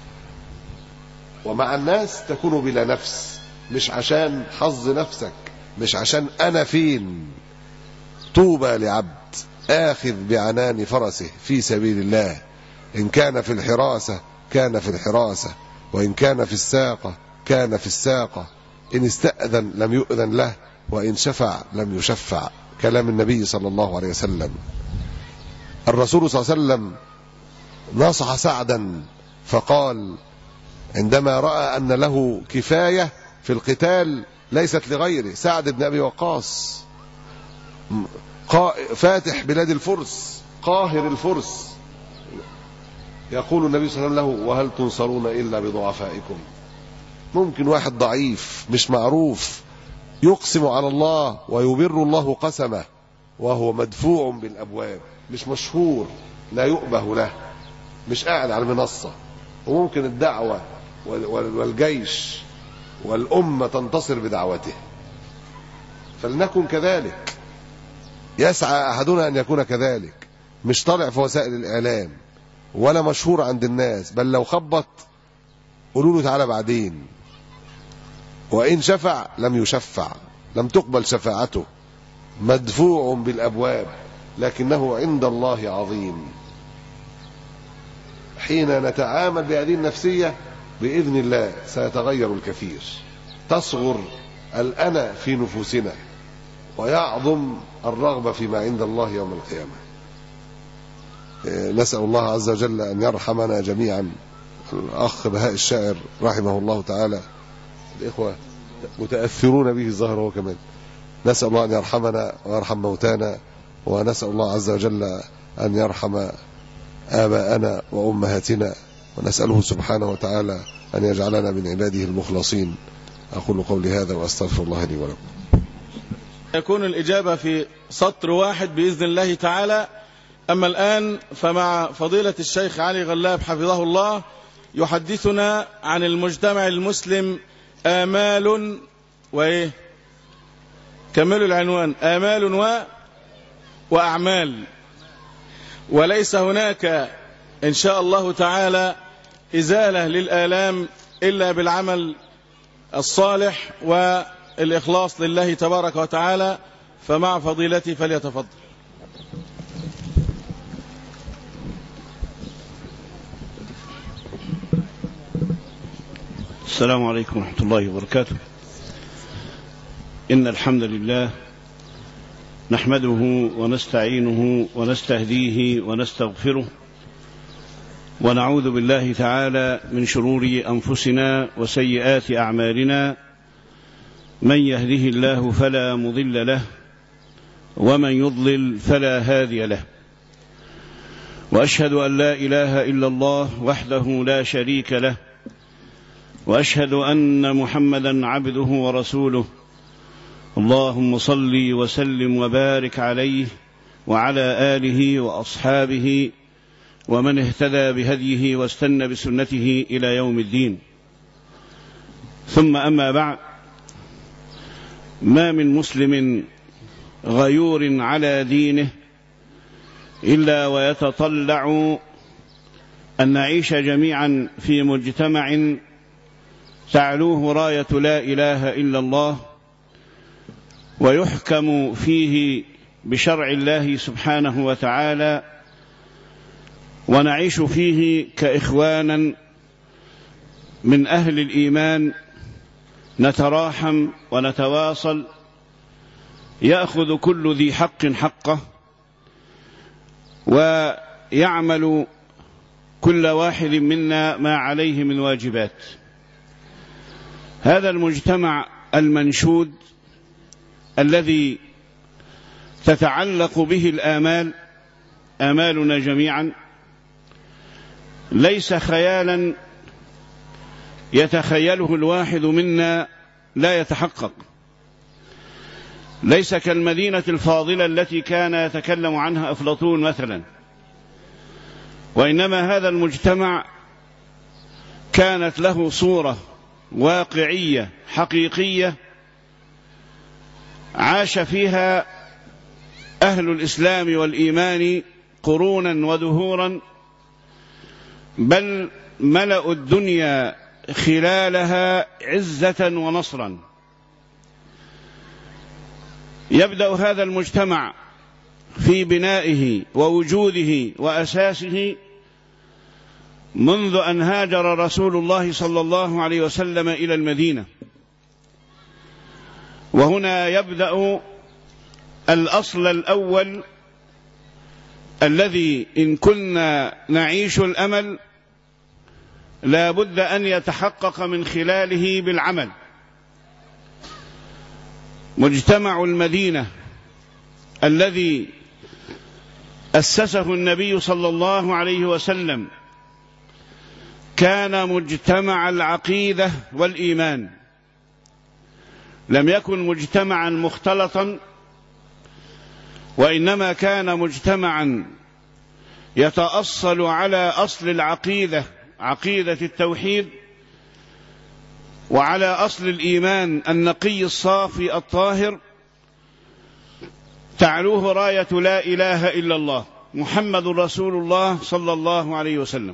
S5: ومع الناس تكون بلا نفس، مش عشان حظ نفسك، مش عشان أنا فين. طوبى لعبد آخذ بعنان فرسه في سبيل الله، إن كان في الحراسة كان في الحراسة، وإن كان في الساقة كان في الساقة، إن استأذن لم يؤذن له، وإن شفع لم يشفع. كلام النبي صلى الله عليه وسلم. الرسول صلى الله عليه وسلم نصح سعدا فقال عندما رأى أن له كفاية في القتال ليست لغيره، سعد بن أبي وقاص فاتح بلاد الفرس، قاهر الفرس، يقول النبي صلى الله عليه وسلم له: وهل تنصرون إلا بضعفائكم؟ ممكن واحد ضعيف مش معروف يقسم على الله ويبر الله قسمه وهو مدفوع بالأبواب، مش مشهور، لا يؤبه له، مش قاعد على المنصة، وممكن الدعوة والجيش والأمة تنتصر بدعوته. فلنكن كذلك، يسعى أحدنا أن يكون كذلك، مش طالع في وسائل الإعلام ولا مشهور عند الناس، بل لو خبط قولوا له تعالى بعدين. وإن شفع لم يشفع، لم تقبل شفاعته، مدفوع بالأبواب، لكنه عند الله عظيم. حين نتعامل بهذه النفسية بإذن الله سيتغير الكثير، تصغر الأنا في نفوسنا ويعظم الرغبة فيما عند الله يوم القيامة. نسأل الله عز وجل أن يرحمنا جميعا. الأخ بهاء الشاعر رحمه الله تعالى، الإخوة متأثرون به الظاهر هو كمان. نسأل الله أن يرحمنا ويرحم موتانا، ونسأل الله عز وجل أن يرحم آباءنا وأمهاتنا، ونسأله سبحانه وتعالى أن يجعلنا من عباده المخلصين. أقول قولي هذا وأستغفر الله لي ولكم.
S3: يكون الإجابة في سطر واحد بإذن الله تعالى. أما الآن فمع فضيلة الشيخ علي غلاب حفظه الله يحدثنا عن المجتمع المسلم آمال وإيه؟ كملوا العنوان: آمال وأعمال. وليس هناك إن شاء الله تعالى إزالة للآلام إلا بالعمل الصالح والإخلاص لله تبارك وتعالى. فمع فضيلتي فليتفضل.
S6: السلام عليكم ورحمة الله وبركاته. إن الحمد لله نحمده ونستعينه ونستهديه ونستغفره، ونعوذ بالله تعالى من شرور أنفسنا وسيئات أعمالنا. من يهده الله فلا مضل له، ومن يضلل فلا هادي له. وأشهد أن لا إله إلا الله وحده لا شريك له، وأشهد أن محمدا عبده ورسوله. اللهم صل وسلم وبارك عليه وعلى آله وأصحابه ومن اهتدى بهديه واستنى بسنته إلى يوم الدين. ثم أما بعد، ما من مسلم غيور على دينه إلا ويتطلع أن نعيش جميعا في مجتمع تعلوه راية لا إله إلا الله، ويحكم فيه بشرع الله سبحانه وتعالى، ونعيش فيه كإخوانا من أهل الإيمان، نتراحم ونتواصل، يأخذ كل ذي حق حقه، ويعمل كل واحد منا ما عليه من واجبات. هذا المجتمع المنشود الذي تتعلق به الآمال، آمالنا جميعا، ليس خيالا يتخيله الواحد منا لا يتحقق، ليس كالمدينة الفاضلة التي كان يتكلم عنها أفلاطون مثلا، وإنما هذا المجتمع كانت له صورة واقعية حقيقية عاش فيها أهل الإسلام والإيمان قرونا ودهورا، بل ملأوا الدنيا خلالها عزة ونصرا. يبدأ هذا المجتمع في بنائه ووجوده وأساسه منذ أن هاجر رسول الله صلى الله عليه وسلم إلى المدينة، وهنا يبدأ الأصل الأول الذي إن كنا نعيش الأمل لا بد أن يتحقق من خلاله بالعمل. مجتمع المدينة الذي أسسه النبي صلى الله عليه وسلم كان مجتمع العقيدة والإيمان، لم يكن مجتمعا مختلطا، وإنما كان مجتمعا يتأصل على أصل العقيدة، عقيدة التوحيد، وعلى أصل الإيمان النقي الصافي الطاهر، تعلوه راية لا إله إلا الله محمد رسول الله صلى الله عليه وسلم.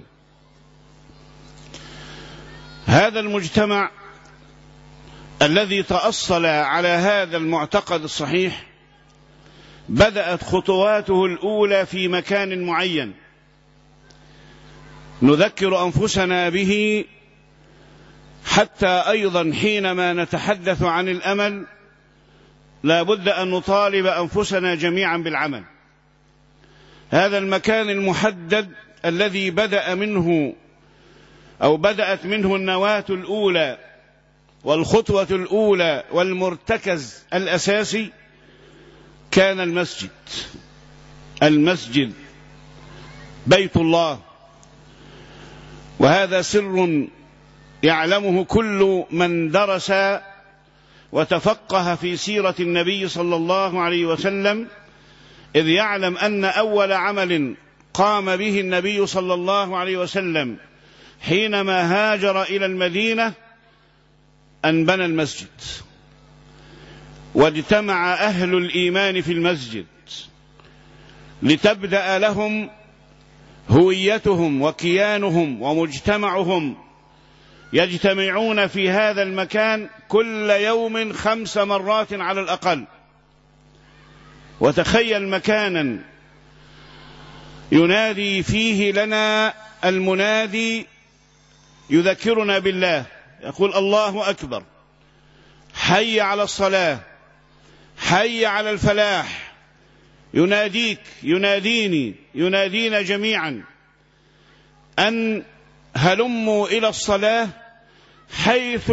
S6: هذا المجتمع الذي تأصل على هذا المعتقد الصحيح بدأت خطواته الأولى في مكان معين نذكر أنفسنا به، حتى أيضا حينما نتحدث عن الأمل لا بد أن نطالب أنفسنا جميعا بالعمل. هذا المكان المحدد الذي بدأت منه النواة الأولى والخطوة الأولى والمرتكز الأساسي كان المسجد بيت الله. وهذا سر يعلمه كل من درس وتفقه في سيرة النبي صلى الله عليه وسلم، إذ يعلم أن أول عمل قام به النبي صلى الله عليه وسلم حينما هاجر إلى المدينة أن بنى المسجد، واجتمع أهل الإيمان في المسجد لتبدأ لهم هويتهم وكيانهم ومجتمعهم، يجتمعون في هذا المكان كل يوم 5 مرات على الأقل. وتخيل مكانا ينادي فيه لنا المنادي، يذكرنا بالله، يقول الله أكبر، حي على الصلاة، حي على الفلاح، يناديك، يناديني، ينادينا جميعا أن هلموا إلى الصلاة، حيث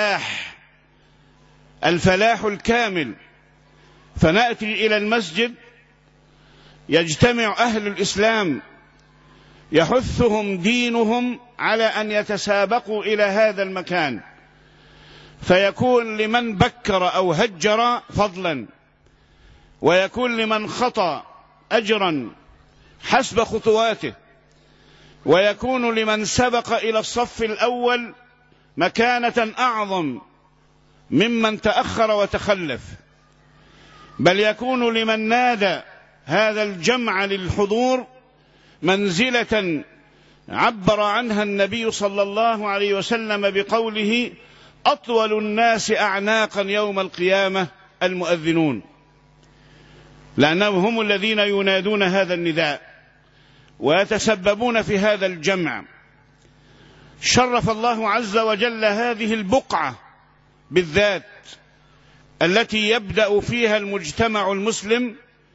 S6: الفلاح الكامل. فنأتي إلى المسجد، يجتمع أهل الإسلام، يحثهم دينهم على أن يتسابقوا إلى هذا المكان، فيكون لمن بكر أو هجر فضلا، ويكون لمن خطأ أجرا حسب خطواته، ويكون لمن سبق إلى الصف الأول مكانة أعظم ممن تأخر وتخلف، بل يكون لمن نادى هذا الجمع للحضور منزلة عبر عنها النبي صلى الله عليه وسلم بقوله: أطول الناس أعناقا يوم القيامة المؤذنون، لأنهم هم الذين ينادون هذا النداء ويتسببون في هذا الجمع. شرف الله عز وجل هذه البقعة بالذات التي يبدأ فيها المجتمع المسلم،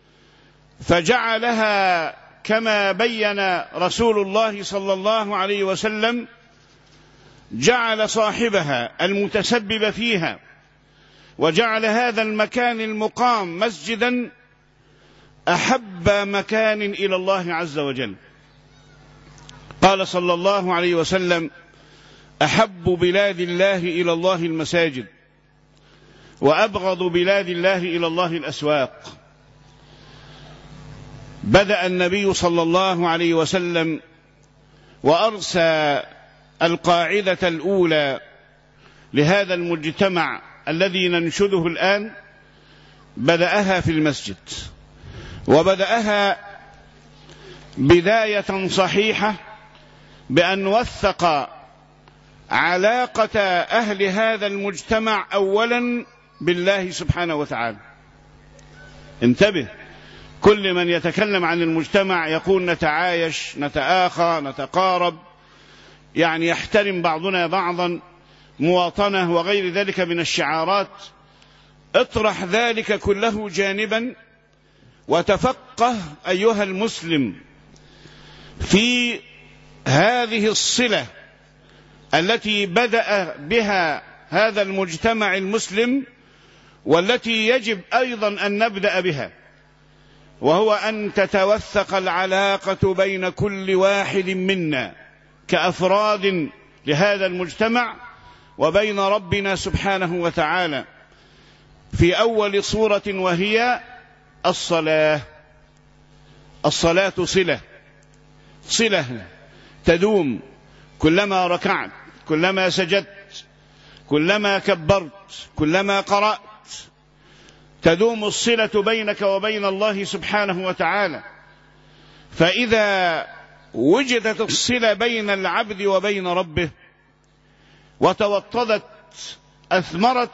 S6: فجعلها كما بين رسول الله صلى الله عليه وسلم، جعل صاحبها المتسبب فيها وجعل هذا المكان المقام مسجدا أحب مكان إلى الله عز وجل. قال صلى الله عليه وسلم: أحب بلاد الله إلى الله المساجد، وأبغض بلاد الله إلى الله الأسواق. بدأ النبي صلى الله عليه وسلم وأرسى القاعدة الأولى لهذا المجتمع الذي ننشده الآن، بدأها في المسجد، وبدأها بداية صحيحة بأن وثق علاقة أهل هذا المجتمع أولا بالله سبحانه وتعالى. انتبه، كل من يتكلم عن المجتمع يقول نتعايش، نتآخى، نتقارب، يعني يحترم بعضنا بعضا، مواطنة وغير ذلك من الشعارات. اطرح ذلك كله جانبا وتفقه أيها المسلم في هذه الصلة التي بدأ بها هذا المجتمع المسلم، والتي يجب أيضا أن نبدأ بها، وهو أن تتوثق العلاقة بين كل واحد منا كأفراد لهذا المجتمع وبين ربنا سبحانه وتعالى في أول صورة، وهي الصلاة. الصلاة صلة تدوم، كلما ركعت، كلما سجدت، كلما كبرت، كلما قرأت، تدوم الصلة بينك وبين الله سبحانه وتعالى. فإذا وجدت الصلة بين العبد وبين ربه وتوطدت، أثمرت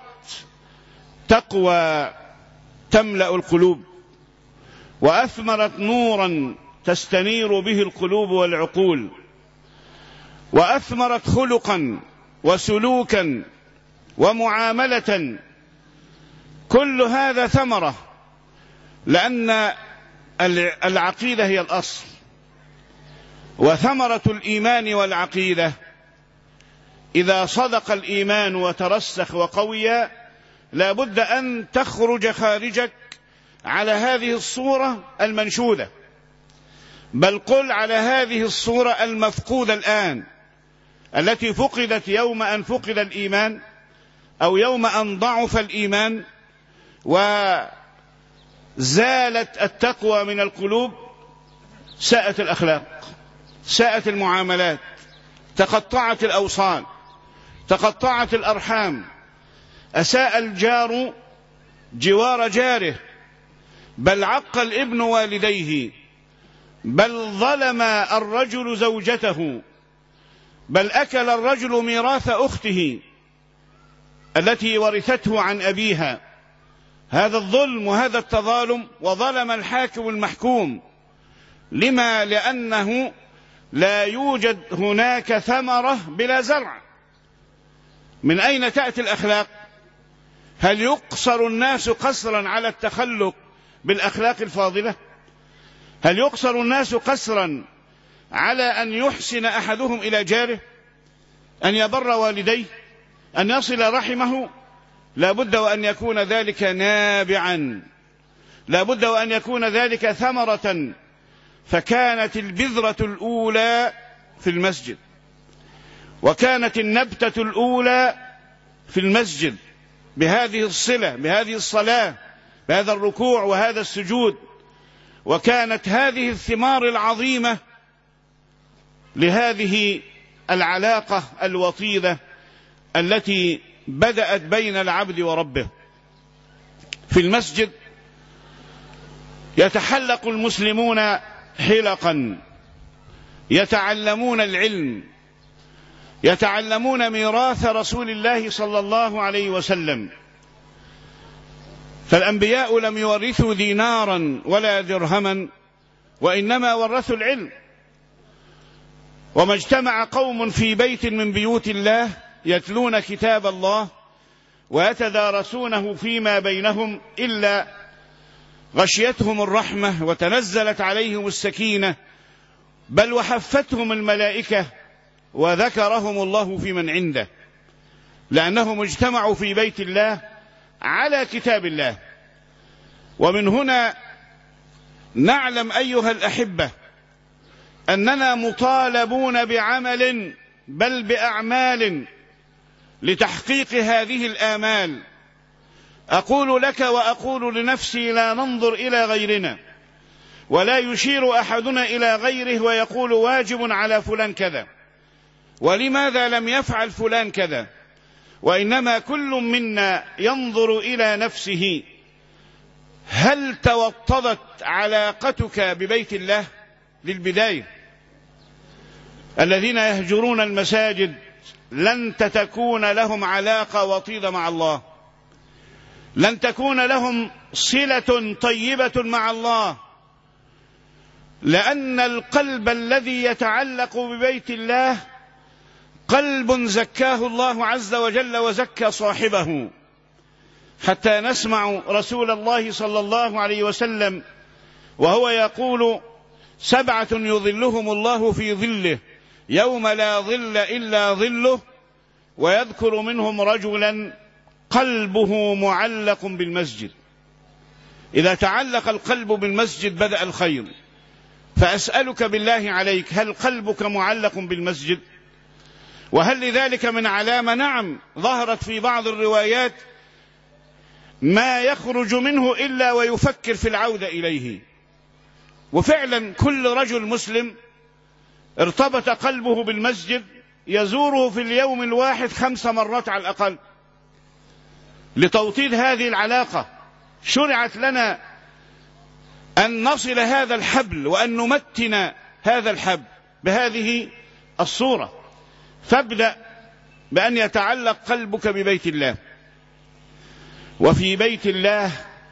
S6: تقوى تملأ القلوب، وأثمرت نورا تستنير به القلوب والعقول، وأثمرت خلقا وسلوكا ومعاملة. كل هذا ثمرة، لأن العقيدة هي الأصل، وثمرة الإيمان والعقيدة إذا صدق الإيمان وترسخ وقوي لا بد أن تخرج خارجك على هذه الصورة المنشودة، بل قل على هذه الصورة المفقودة الآن، التي فقدت يوم أن فقد الإيمان، أو يوم أن ضعف الإيمان وزالت التقوى من القلوب. ساءت الأخلاق، ساءت المعاملات، تقطعت الأوصال، تقطعت الأرحام، أساء الجار جوار جاره، بل عق الابن والديه، بل ظلم الرجل زوجته، بل أكل الرجل ميراث أخته التي ورثته عن أبيها. هذا الظلم وهذا التظالم، وظلم الحاكم المحكوم. لما؟ لأنه لا يوجد هناك ثمرة بلا زرع. من أين تأتي الأخلاق؟ هل يقصر الناس قصرا على التخلق بالأخلاق الفاضلة؟ هل يقصر الناس قصرا على أن يحسن أحدهم إلى جاره، أن يبر والديه، أن يصل رحمه؟ لا بد وأن يكون ذلك نابعا، لا بد وأن يكون ذلك ثمرة. فكانت البذرة الأولى في المسجد، وكانت النبتة الأولى في المسجد، بهذه الصلة، بهذه الصلاة، بهذا الركوع وهذا السجود. وكانت هذه الثمار العظيمة لهذه العلاقة الوطيدة التي بدأت بين العبد وربه. في المسجد يتحلق المسلمون حلقا يتعلمون العلم، يتعلمون ميراث رسول الله صلى الله عليه وسلم. فالأنبياء لم يورثوا دينارا ولا درهما، وإنما ورثوا العلم. وما اجتمع قوم في بيت من بيوت الله يتلون كتاب الله ويتدارسونه فيما بينهم إلا غشيتهم الرحمة وتنزلت عليهم السكينة، بل وحفتهم الملائكة وذكرهم الله في من عنده، لأنهم اجتمعوا في بيت الله على كتاب الله. ومن هنا نعلم أيها الأحبة أننا مطالبون بعمل بل بأعمال لتحقيق هذه الآمال. أقول لك وأقول لنفسي لا ننظر إلى غيرنا، ولا يشير أحدنا إلى غيره ويقول واجب على فلان كذا، ولماذا لم يفعل فلان كذا، وإنما كل منا ينظر إلى نفسه. هل توطدت علاقتك ببيت الله؟ للبداية الذين يهجرون المساجد لن تكون لهم علاقة وطيدة مع الله، لن تكون لهم صلة طيبة مع الله، لأن القلب الذي يتعلق ببيت الله قلب زكاه الله عز وجل وزكى صاحبه. حتى نسمع رسول الله صلى الله عليه وسلم وهو يقول: 7 يظلهم الله في ظله يوم لا ظل إلا ظله، ويذكر منهم رجلا قلبه معلق بالمسجد. إذا تعلق القلب بالمسجد بدأ الخير. فأسألك بالله عليك، هل قلبك معلق بالمسجد؟ وهل لذلك من علامة؟ نعم، ظهرت في بعض الروايات ما يخرج منه إلا ويفكر في العودة إليه. وفعلا كل رجل مسلم ارتبط قلبه بالمسجد يزوره في اليوم الواحد 5 مرات على الأقل لتوطيد هذه العلاقة. شرعت لنا أن نصل هذا الحبل وأن نمتن هذا الحبل بهذه الصورة. فابدأ بأن يتعلق قلبك ببيت الله. وفي بيت الله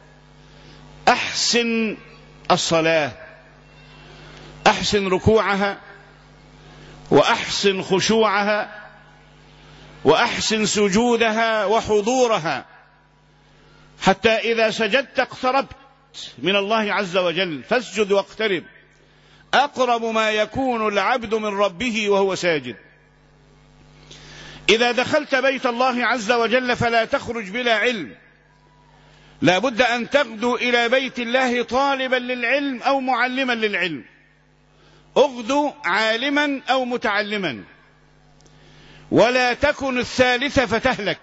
S6: أحسن الصلاة، أحسن ركوعها، وأحسن خشوعها، وأحسن سجودها وحضورها، حتى إذا سجدت اقتربت من الله عز وجل. فاسجد واقترب، أقرب ما يكون العبد من ربه وهو ساجد. إذا دخلت بيت الله عز وجل فلا تخرج بلا علم، لا بد أن تغدو إلى بيت الله طالبا للعلم أو معلما للعلم. اغدو عالما أو متعلما، ولا تكن الثالثة فتهلك.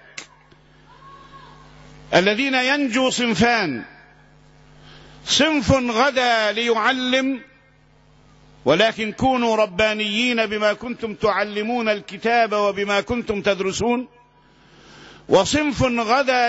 S6: الذين ينجو صنفان: صنف غدا ليعلم، ولكن كونوا ربانيين بما كنتم تعلمون الكتاب وبما كنتم تدرسون. وصنف غدا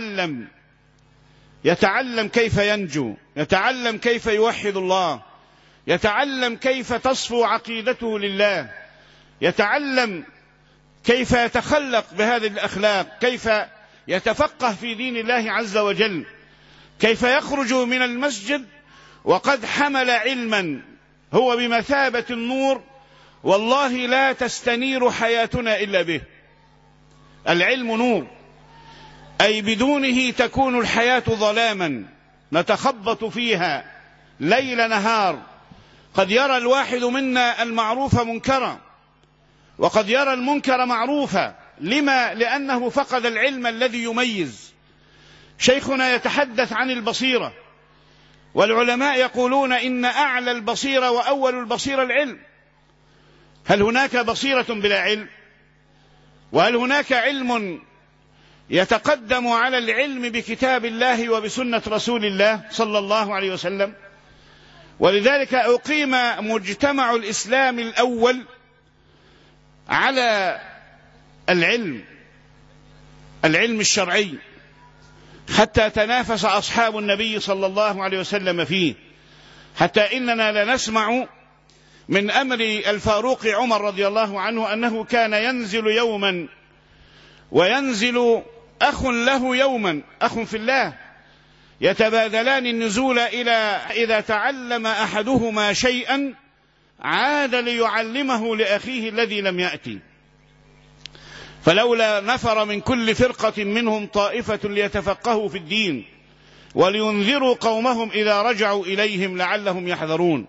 S6: يتعلم كيف ينجو، يتعلم كيف يوحد الله، يتعلم كيف تصفو عقيدته لله، يتعلم كيف يتخلق بهذه الأخلاق، كيف يتفقه في دين الله عز وجل، كيف يخرج من المسجد وقد حمل علما هو بمثابة النور، والله لا تستنير حياتنا إلا به. العلم نور، أي بدونه تكون الحياة ظلاما نتخبط فيها ليل نهار. قد يرى الواحد منا المعروف منكرا، وقد يرى المنكر معروفا. لما؟ لأنه فقد العلم الذي يميز. شيخنا يتحدث عن البصيرة، والعلماء يقولون إن أعلى البصيرة وأول البصيرة العلم. هل هناك بصيرة بلا علم؟ وهل هناك علم يتقدم على العلم بكتاب الله وبسنة رسول الله صلى الله عليه وسلم؟ ولذلك أقيم مجتمع الإسلام الأول على العلم الشرعي، حتى تنافس أصحاب النبي صلى الله عليه وسلم فيه، حتى إننا لنسمع من أمر الفاروق عمر رضي الله عنه أنه كان ينزل يوما وينزل أخ له يوما، أخ في الله، يتبادلان النزول إلى إذا تعلم أحدهما شيئا عاد ليعلمه لأخيه الذي لم يأتي، فلولا نفر من كل فرقة منهم طائفة ليتفقهوا في الدين ولينذروا قومهم إذا رجعوا إليهم لعلهم يحذرون.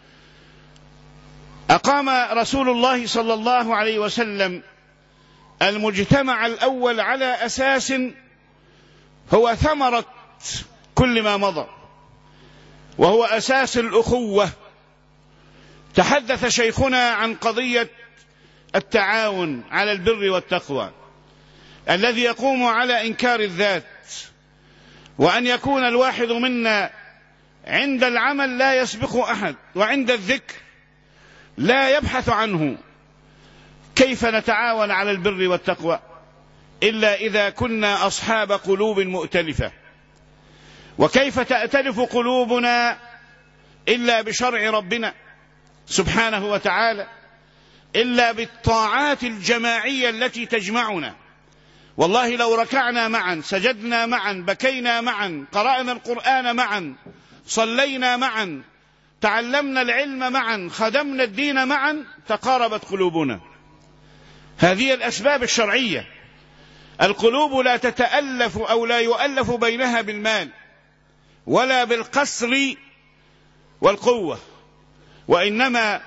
S6: أقام رسول الله صلى الله عليه وسلم المجتمع الأول على أساس هو ثمرة كل ما مضى، وهو أساس الأخوة. تحدث شيخنا عن قضية التعاون على البر والتقوى الذي يقوم على إنكار الذات، وأن يكون الواحد منا عند العمل لا يسبق أحد، وعند الذكر لا يبحث عنه. كيف نتعاون على البر والتقوى إلا إذا كنا أصحاب قلوب مؤتلفة؟ وكيف تأتلف قلوبنا إلا بشرع ربنا سبحانه وتعالى، إلا بالطاعات الجماعية التي تجمعنا. والله لو ركعنا معا، سجدنا معا، بكينا معا، قرأنا القرآن معا، صلينا معا، تعلمنا العلم معا، خدمنا الدين معا، تقاربت قلوبنا. هذه الأسباب الشرعية. القلوب لا تتألف أو لا يؤلف بينها بالمال ولا بالقصر والقوة، وإنما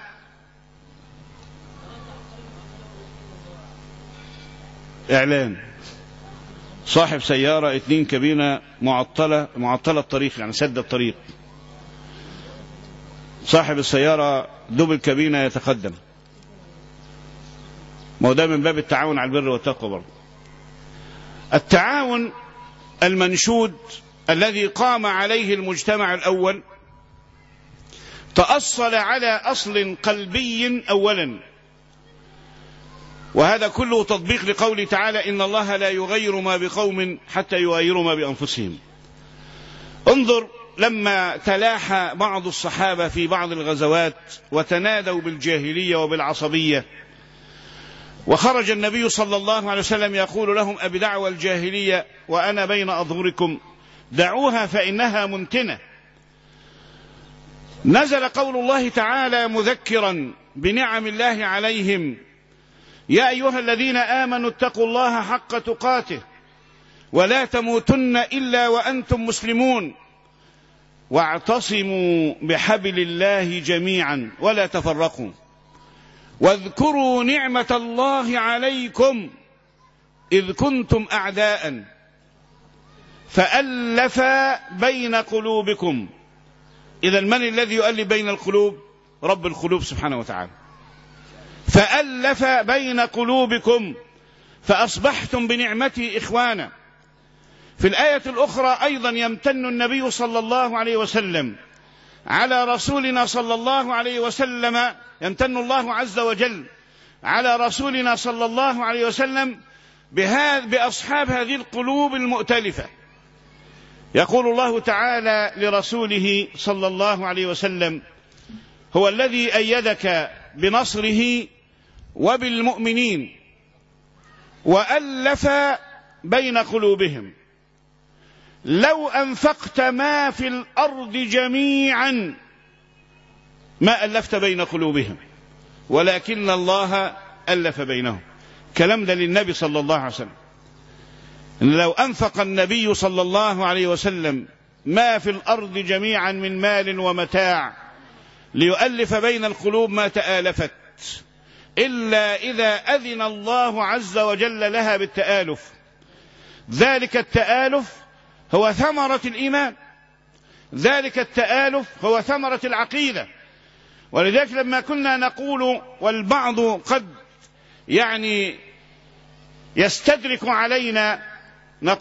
S6: إعلان صاحب سيارة 2 كابينة معطلة الطريق، يعني سد الطريق، صاحب السيارة دبل كابينة يتقدم. ما هو ده من باب التعاون على البر والتقوى برضه. التعاون المنشود الذي قام عليه المجتمع الأول تأصل على أصل قلبي أولا، وهذا كله تطبيق لقوله تعالى: إن الله لا يغير ما بقوم حتى يغيروا ما بأنفسهم. انظر لما تلاحى بعض الصحابة في بعض الغزوات وتنادوا بالجاهلية وبالعصبية، وخرج النبي صلى الله عليه وسلم يقول لهم: أبدعوى الجاهلية وأنا بين أظهركم، دعوها فإنها منتنة. نزل قول الله تعالى مذكرا بنعم الله عليهم: يا أيها الذين آمنوا اتقوا الله حق تقاته ولا تموتن إلا وأنتم مسلمون واعتصموا بحبل الله جميعا ولا تفرقوا واذكروا نعمة الله عليكم إذ كنتم أعداء فألف بين قلوبكم. إذا من الذي يؤلف بين القلوب؟ رب القلوب سبحانه وتعالى. فألف بين قلوبكم فأصبحتم بنعمته إخوانا. في الآية الأخرى أيضا يمتن النبي صلى الله عليه وسلم على رسولنا صلى الله عليه وسلم، يمتن الله عز وجل على رسولنا صلى الله عليه وسلم بأصحاب هذه القلوب المؤتلفة. يقول الله تعالى لرسوله صلى الله عليه وسلم: هو الذي أيدك بنصره وبالمؤمنين وألف بين قلوبهم لو أنفقت ما في الأرض جميعا ما ألفت بين قلوبهم ولكن الله ألف بينهم. كلام ده للنبي صلى الله عليه وسلم. لو أنفق النبي صلى الله عليه وسلم ما في الأرض جميعا من مال ومتاع ليؤلف بين القلوب ما تآلفت، إلا إذا أذن الله عز وجل لها بالتآلف. ذلك التآلف هو ثمرة الإيمان، ذلك التآلف هو ثمرة العقيدة. ولذلك لما كنا نقول، والبعض قد يستدرك علينا،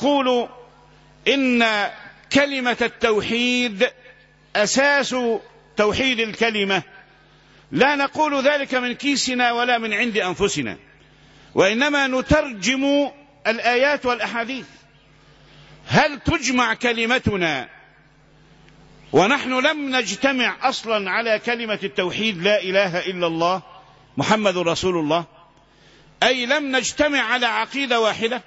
S6: نقول إن كلمة التوحيد أساس توحيد الكلمة لا نقول ذلك من كيسنا ولا من عند أنفسنا، وإنما نترجم الآيات والأحاديث. هل تجمع كلمتنا ونحن لم نجتمع أصلا على كلمة التوحيد لا إله إلا الله محمد رسول الله؟ أي لم نجتمع على عقيدة واحدة.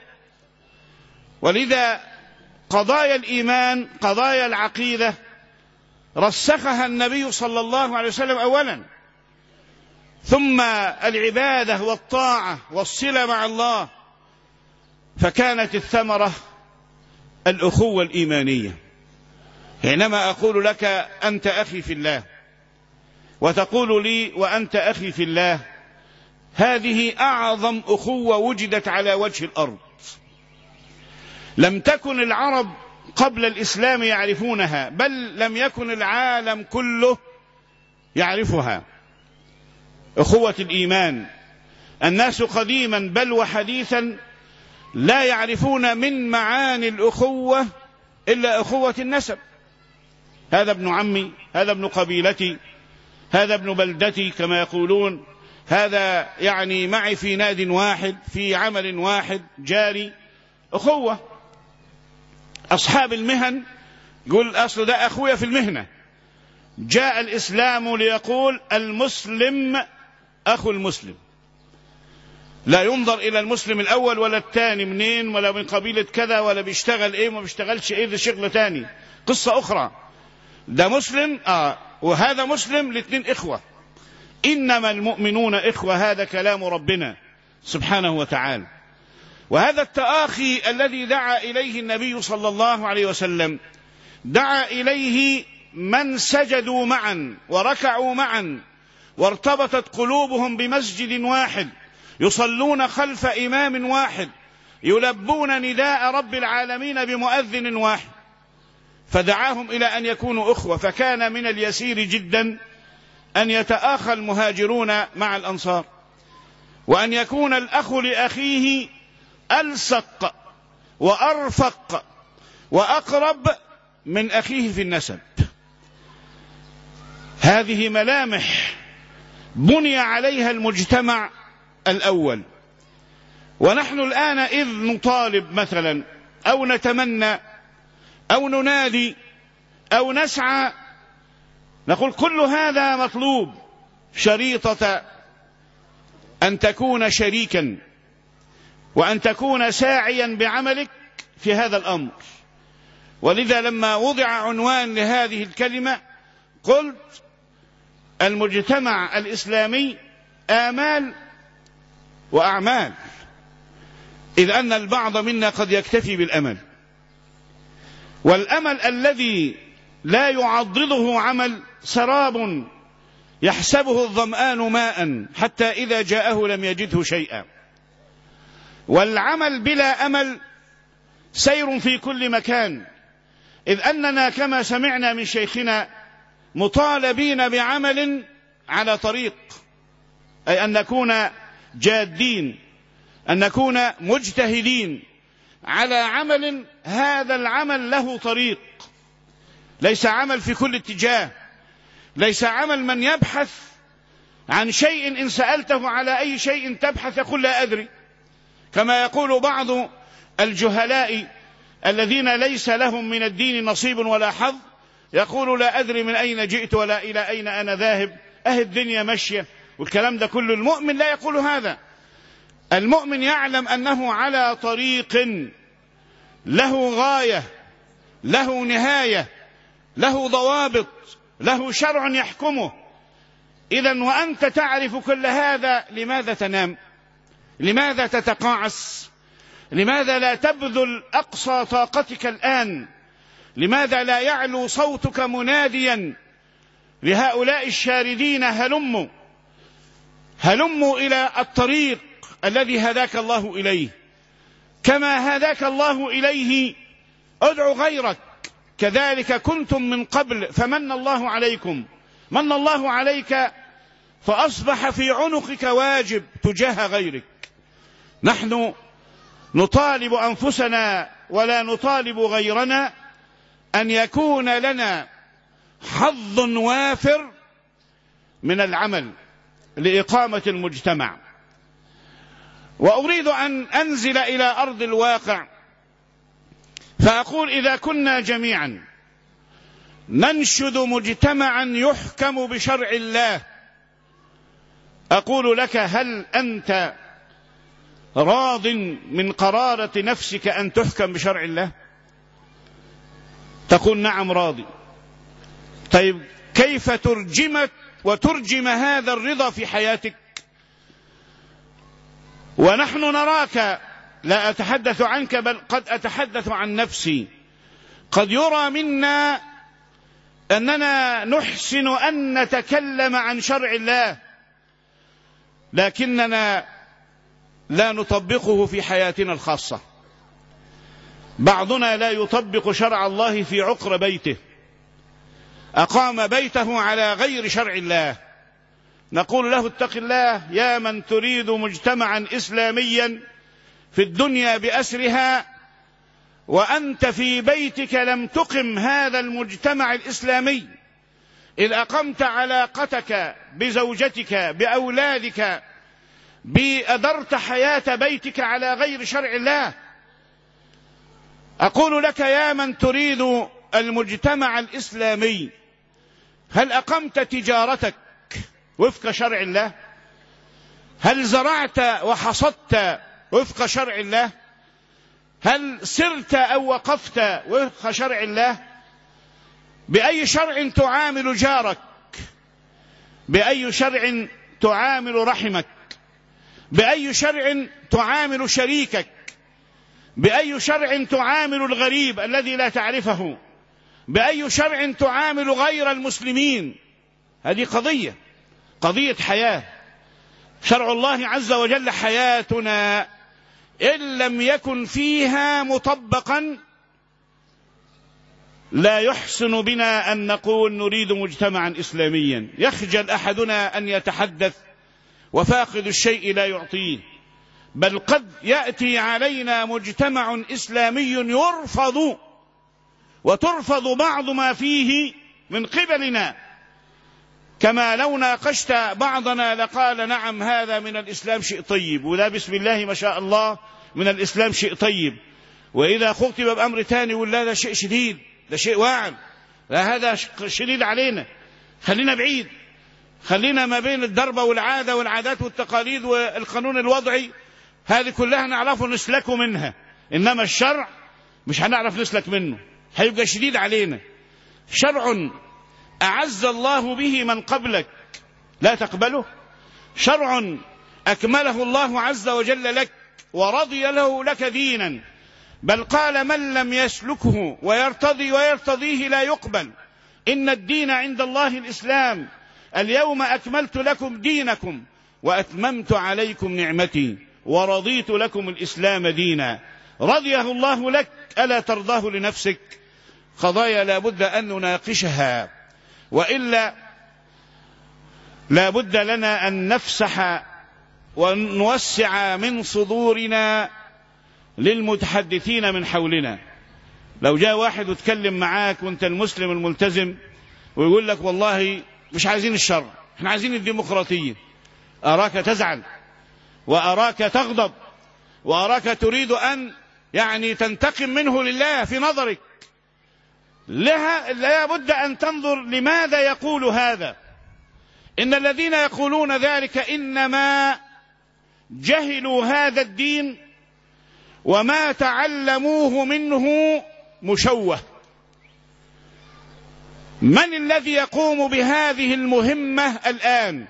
S6: ولذا قضايا الإيمان، قضايا العقيدة رسخها النبي صلى الله عليه وسلم أولا، ثم العبادة والطاعة والصلة مع الله، فكانت الثمرة الأخوة الإيمانية. حينما أقول لك أنت أخي في الله وتقول لي وأنت أخي في الله، هذه أعظم أخوة وجدت على وجه الأرض. لم تكن العرب قبل الإسلام يعرفونها، بل لم يكن العالم كله يعرفها. أخوة الإيمان، الناس قديما بل وحديثا لا يعرفون من معاني الأخوة إلا أخوة النسب. هذا ابن عمي، هذا ابن قبيلتي، هذا ابن بلدتي كما يقولون، هذا يعني معي في ناد واحد، في عمل واحد، جاري. أخوة. أصحاب المهن يقول أصل ده أخويا في المهنة. جاء الإسلام ليقول المسلم أخو المسلم، لا ينظر إلى المسلم الأول ولا الثاني منين ولا من قبيلة كذا ولا بيشتغل إيه وما بيشتغلش إيه، ده شغل تاني، قصة أخرى. ده مسلم وهذا مسلم، الاثنين إخوة. إنما المؤمنون إخوة، هذا كلام ربنا سبحانه وتعالى. وهذا التآخي الذي دعا إليه النبي صلى الله عليه وسلم، دعا إليه من سجدوا معا وركعوا معا وارتبطت قلوبهم بمسجد واحد، يصلون خلف إمام واحد، يلبون نداء رب العالمين بمؤذن واحد، فدعاهم إلى أن يكونوا أخوة. فكان من اليسير جدا أن يتآخى المهاجرون مع الأنصار، وأن يكون الأخ لأخيه ألصق وأرفق وأقرب من أخيه في النسب. هذه ملامح بني عليها المجتمع الأول. ونحن الآن إذ نطالب مثلا أو نتمنى أو ننادي أو نسعى، نقول كل هذا مطلوب، شريطة أن تكون شريكا وأن تكون ساعيا بعملك في هذا الأمر. ولذا لما وضع عنوان لهذه الكلمة قلت المجتمع الإسلامي آمال وأعمال، إذ أن البعض منا قد يكتفي بالأمل، والأمل الذي لا يعضده عمل سراب يحسبه الظمآن ماء حتى إذا جاءه لم يجده شيئا. والعمل بلا أمل سير في كل مكان، إذ أننا كما سمعنا من شيخنا مطالبين بعمل على طريق، أي أن نكون جادين، أن نكون مجتهدين على عمل. هذا العمل له طريق، ليس عمل في كل اتجاه، ليس عمل من يبحث عن شيء إن سألته على أي شيء تبحث يقول لا أدري، كما يقول بعض الجهلاء الذين ليس لهم من الدين نصيب ولا حظ، يقول لا أدري من أين جئت ولا إلى أين أنا ذاهب، الدنيا ماشية، والكلام ده كله. المؤمن لا يقول هذا. المؤمن يعلم أنه على طريق له غاية، له نهاية، له ضوابط، له شرع يحكمه. إذن وأنت تعرف كل هذا، لماذا تنام؟ لماذا تتقاعس؟ لماذا لا تبذل أقصى طاقتك الآن؟ لماذا لا يعلو صوتك مناديا لهؤلاء الشاردين هلموا إلى الطريق الذي هداك الله إليه، كما هداك الله إليه ادعو غيرك، كذلك كنتم من قبل فمن الله عليكم، من الله عليك فأصبح في عنقك واجب تجاه غيرك. نحن نطالب أنفسنا ولا نطالب غيرنا أن يكون لنا حظ وافر من العمل لإقامة المجتمع. وأريد أن أنزل إلى أرض الواقع فأقول إذا كنا جميعا ننشد مجتمعا يحكم بشرع الله، أقول لك هل أنت راض من قرارة نفسك أن تحكم بشرع الله؟ تقول نعم راضي. طيب كيف ترجمك وترجم هذا الرضا في حياتك؟ ونحن نراك، لا أتحدث عنك بل قد أتحدث عن نفسي، قد يرى منا أننا نحسن أن نتكلم عن شرع الله لكننا لا نطبقه في حياتنا الخاصة. بعضنا لا يطبق شرع الله في عقر بيته، أقام بيته على غير شرع الله. نقول له اتق الله يا من تريد مجتمعا إسلاميا في الدنيا بأسرها، وأنت في بيتك لم تقم هذا المجتمع الإسلامي، إذ أقمت علاقتك بزوجتك بأولادك بأدرت حياة بيتك على غير شرع الله. أقول لك يا من تريد المجتمع الإسلامي، هل أقمت تجارتك وفق شرع الله؟ هل زرعت وحصدت وفق شرع الله؟ هل سرت أو وقفت وفق شرع الله؟ بأي شرع تعامل جارك؟ بأي شرع تعامل رحمك؟ بأي شرع تعامل شريكك؟ بأي شرع تعامل الغريب الذي لا تعرفه؟ بأي شرع تعامل غير المسلمين؟ هذه قضية حياة. شرع الله عز وجل حياتنا، إن لم يكن فيها مطبقا لا يحسن بنا أن نقول نريد مجتمعا إسلاميا. يخجل أحدنا أن يتحدث وفاقد الشيء لا يعطيه، بل قد يأتي علينا مجتمع إسلامي يرفض وترفض بعض ما فيه من قبلنا، كما لو ناقشت بعضنا لقال نعم هذا من الإسلام شيء طيب، ولا بسم الله ما شاء الله من الإسلام شيء طيب. وإذا خطب بأمر تاني يقول لا ده شيء شديد، ده شيء واعد، لا هذا شديد علينا، خلينا بعيد، خلينا ما بين الضربة والعادة والعادات والتقاليد والقانون الوضعي، هذه كلها نعرف نسلك منها، إنما الشرع مش هنعرف نسلك منه، هيبقى شديد علينا. شرع أعز الله به من قبلك لا تقبله، شرع أكمله الله عز وجل لك ورضي له لك دينا، بل قال من لم يسلكه ويرتضيه لا يقبل. إن الدين عند الله الإسلام، اليوم أكملت لكم دينكم وأتممت عليكم نعمتي ورضيت لكم الإسلام دينا. رضيه الله لك، ألا ترضاه لنفسك؟ قضايا لا بد أن نناقشها، وإلا لا بد لنا أن نفسح ونوسع من صدورنا للمتحدثين من حولنا. لو جاء واحد وتكلم معاك وانت المسلم الملتزم ويقول لك والله مش عايزين الشرع، احنا عايزين الديمقراطية، أراك تزعل وأراك تغضب وأراك تريد أن تنتقم منه لله في نظرك. لا بد أن تنظر لماذا يقول هذا. إن الذين يقولون ذلك إنما جهلوا هذا الدين وما تعلموه منه مشوه. من الذي يقوم بهذه المهمة الآن؟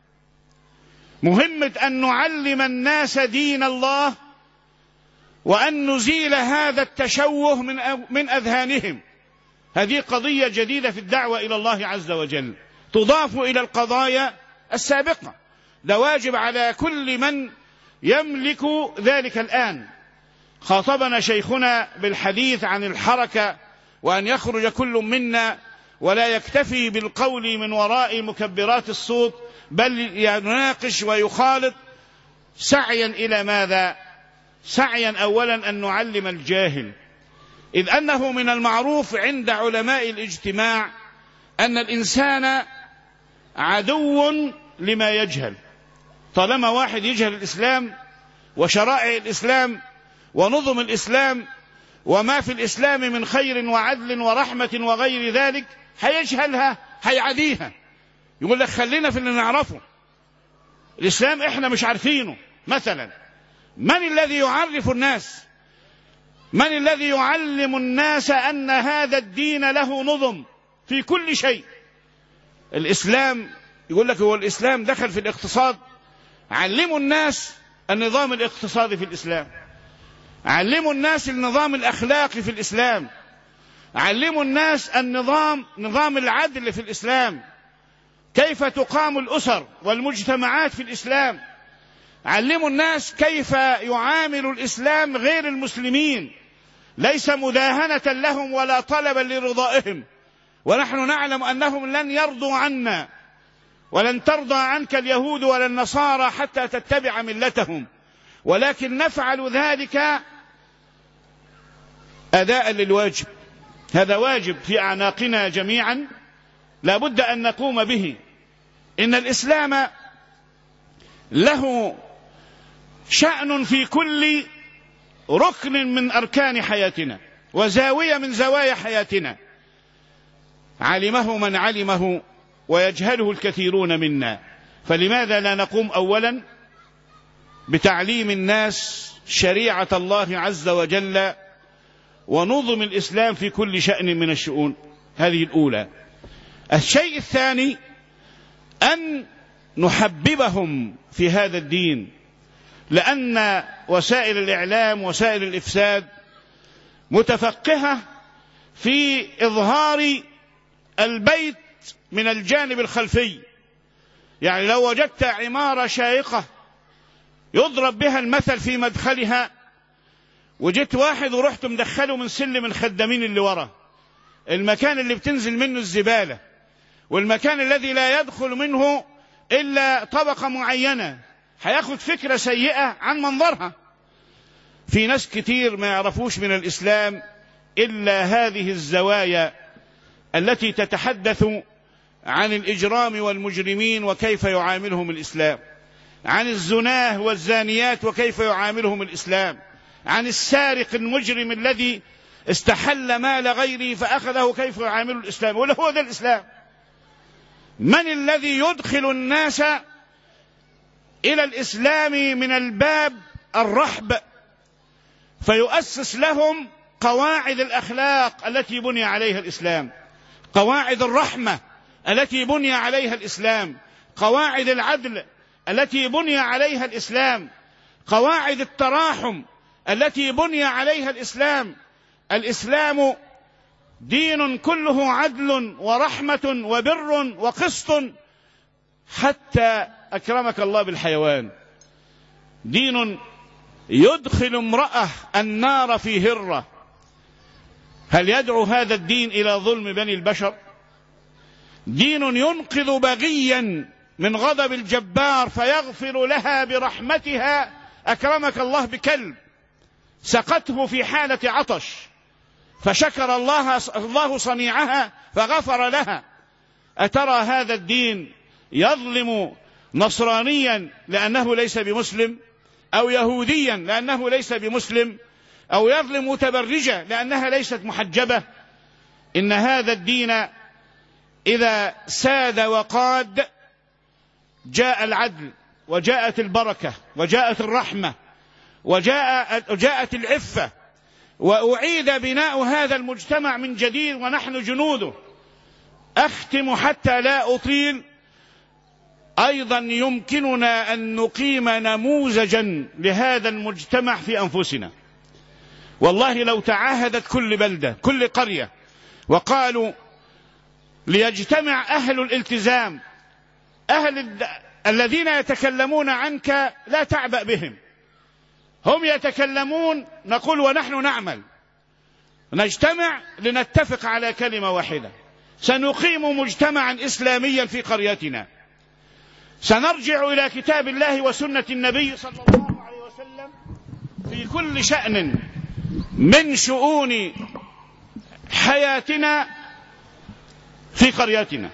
S6: مهمة أن نعلم الناس دين الله وأن نزيل هذا التشوه من أذهانهم. هذه قضية جديدة في الدعوة إلى الله عز وجل، تضاف إلى القضايا السابقة. ده واجب على كل من يملك ذلك الآن. خاطبنا شيخنا بالحديث عن الحركة، وأن يخرج كل منا ولا يكتفي بالقول من وراء مكبرات الصوت، بل يناقش ويخالط سعيا إلى ماذا؟ سعيا أولا أن نعلم الجاهل، إذ أنه من المعروف عند علماء الاجتماع أن الإنسان عدو لما يجهل. طالما واحد يجهل الإسلام وشرائع الإسلام ونظم الإسلام وما في الإسلام من خير وعدل ورحمة وغير ذلك، هيجهلها، هيعديها، يقول لك خلينا في اللي نعرفه، الإسلام إحنا مش عارفينه. مثلا من الذي يعرف الناس، من الذي يعلم الناس أن هذا الدين له نظم في كل شيء؟ الإسلام. يقول لك هو الإسلام دخل في الاقتصاد، علموا الناس النظام الاقتصادي في الإسلام، علموا الناس النظام الأخلاقي في الإسلام، علموا الناس نظام العدل في الإسلام، كيف تقام الأسر والمجتمعات في الإسلام، علموا الناس كيف يعامل الإسلام غير المسلمين، ليس مداهنة لهم ولا طلبا لرضائهم، ونحن نعلم أنهم لن يرضوا عنا، ولن ترضى عنك اليهود ولا النصارى حتى تتبع ملتهم، ولكن نفعل ذلك أداء للواجب. هذا واجب في أعناقنا جميعا لا بد أن نقوم به. إن الإسلام له شأن في كل ركن من أركان حياتنا وزاوية من زوايا حياتنا، علمه من علمه ويجهله الكثيرون منا. فلماذا لا نقوم أولا بتعليم الناس شريعة الله عز وجل ونظم الإسلام في كل شأن من الشؤون؟ هذه الأولى. الشيء الثاني أن نحببهم في هذا الدين، لأن وسائل الإعلام وسائل الإفساد متفقهة في إظهار البيت من الجانب الخلفي. يعني لو وجدت عمارة شائقة يضرب بها المثل في مدخلها، وجدت واحد ورحت مدخله من سلم الخدامين اللي ورا، المكان اللي بتنزل منه الزبالة، والمكان الذي لا يدخل منه إلا طبقة معينة، هياخد فكرة سيئة عن منظرها. في ناس كتير ما يعرفوش من الإسلام إلا هذه الزوايا التي تتحدث عن الإجرام والمجرمين وكيف يعاملهم الإسلام، عن الزناه والزانيات وكيف يعاملهم الإسلام، عن السارق المجرم الذي استحل مال غيره فأخذه كيف يعامله الإسلام. ولا هو ده الإسلام؟ من الذي يدخل الناس إلى الإسلام من الباب الرحب فيؤسس لهم قواعد الأخلاق التي بني عليها الإسلام، قواعد الرحمة التي بني عليها الإسلام، قواعد العدل التي بني عليها الإسلام، قواعد التراحم التي بني عليها الإسلام. الإسلام دين كله عدل ورحمة وبر وقسط، حتى أكرمك الله بالحيوان. دين يدخل امرأة النار في هرة. هل يدعو هذا الدين إلى ظلم بني البشر؟ دين ينقذ بغيا من غضب الجبار فيغفر لها برحمتها، أكرمك الله بكلب سقته في حالة عطش فشكر الله صنيعها فغفر لها. أترى هذا الدين يظلم نصرانيا لأنه ليس بمسلم، أو يهوديا لأنه ليس بمسلم، أو يظلم متبرجة لأنها ليست محجبة؟ إن هذا الدين إذا ساد وقاد جاء العدل وجاءت البركة وجاءت الرحمة وجاءت العفة، وأعيد بناء هذا المجتمع من جديد ونحن جنوده. أختم حتى لا أطيل. أيضا يمكننا أن نقيم نموذجا لهذا المجتمع في أنفسنا. والله لو تعاهدت كل بلدة كل قرية وقالوا ليجتمع أهل الالتزام، الذين يتكلمون عنك لا تعبأ بهم، هم يتكلمون نقول ونحن نعمل، نجتمع لنتفق على كلمة واحدة، سنقيم مجتمعا إسلاميا في قريتنا، سنرجع إلى كتاب الله وسنة النبي صلى الله عليه وسلم في كل شأن من شؤون حياتنا، في قريتنا.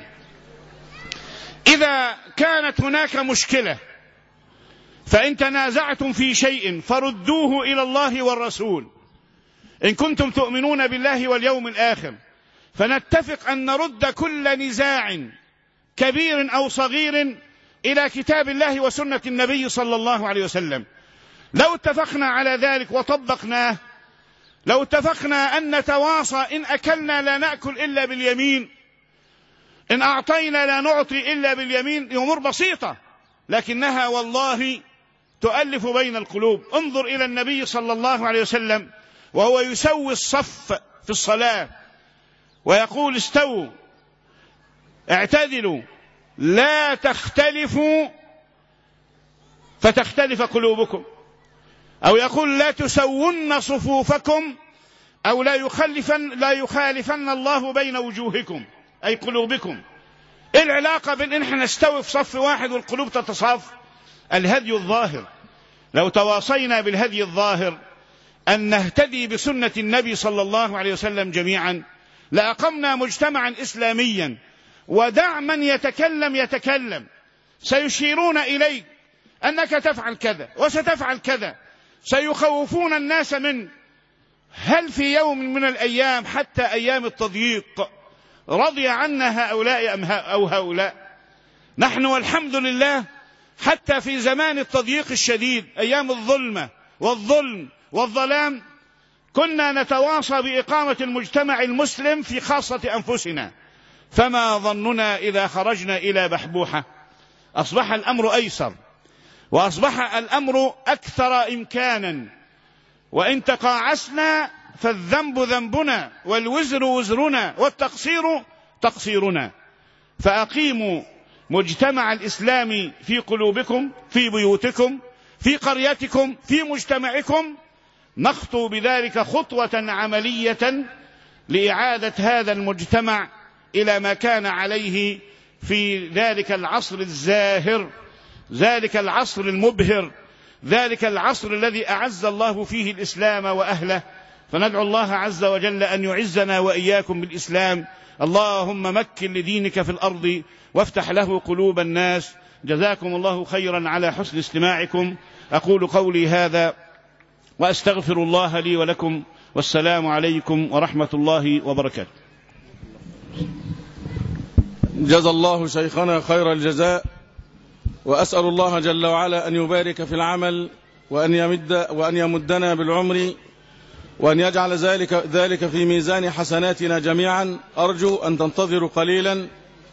S6: إذا كانت هناك مشكلة فإن تنازعتم في شيء فردوه إلى الله والرسول إن كنتم تؤمنون بالله واليوم الآخر، فنتفق أن نرد كل نزاع كبير أو صغير إلى كتاب الله وسنة النبي صلى الله عليه وسلم. لو اتفقنا على ذلك وطبقناه، لو اتفقنا أن نتواصى إن أكلنا لا نأكل إلا باليمين، إن أعطينا لا نعطي إلا باليمين، أمور بسيطة لكنها والله تؤلف بين القلوب. انظر إلى النبي صلى الله عليه وسلم وهو يسوي الصف في الصلاة ويقول استووا اعتدلوا لا تختلفوا فتختلف قلوبكم، أو يقول لا تسون صفوفكم، أو لا يخالفن الله بين وجوهكم أي قلوبكم. إيه العلاقة بين إن احنا نستوي في صف واحد والقلوب تتصاف؟ الهدي الظاهر. لو تواصينا بالهدي الظاهر أن نهتدي بسنة النبي صلى الله عليه وسلم جميعا لأقمنا مجتمعا إسلاميا. ودع من يتكلم سيشيرون إليك أنك تفعل كذا وستفعل كذا، سيخوفون الناس من. هل في يوم من الأيام حتى أيام التضييق رضي عنا هؤلاء أو هؤلاء؟ نحن والحمد لله حتى في زمان التضييق الشديد أيام الظلمة والظلم والظلام كنا نتواصى بإقامة المجتمع المسلم في خاصة أنفسنا. فما ظننا إذا خرجنا إلى بحبوحة؟ أصبح الأمر أيسر وأصبح الأمر أكثر إمكانا، وإن تقاعسنا فالذنب ذنبنا والوزر وزرنا والتقصير تقصيرنا. فأقيموا مجتمع الإسلام في قلوبكم، في بيوتكم، في قريتكم، في مجتمعكم، نخطو بذلك خطوة عملية لإعادة هذا المجتمع إلى ما كان عليه في ذلك العصر الزاهر، ذلك العصر المبهر، ذلك العصر الذي أعز الله فيه الإسلام وأهله. فندعو الله عز وجل أن يعزنا وإياكم بالإسلام. اللهم مكن لدينك في الأرض وافتح له قلوب الناس. جزاكم الله خيرا على حسن استماعكم. أقول قولي هذا وأستغفر الله لي ولكم، والسلام عليكم ورحمة الله وبركاته.
S3: جزا الله شيخنا خير الجزاء، وأسأل الله جل وعلا أن يبارك في العمل وأن يمدنا بالعمر، وأن يجعل ذلك في ميزان حسناتنا جميعا. أرجو أن تنتظروا قليلا،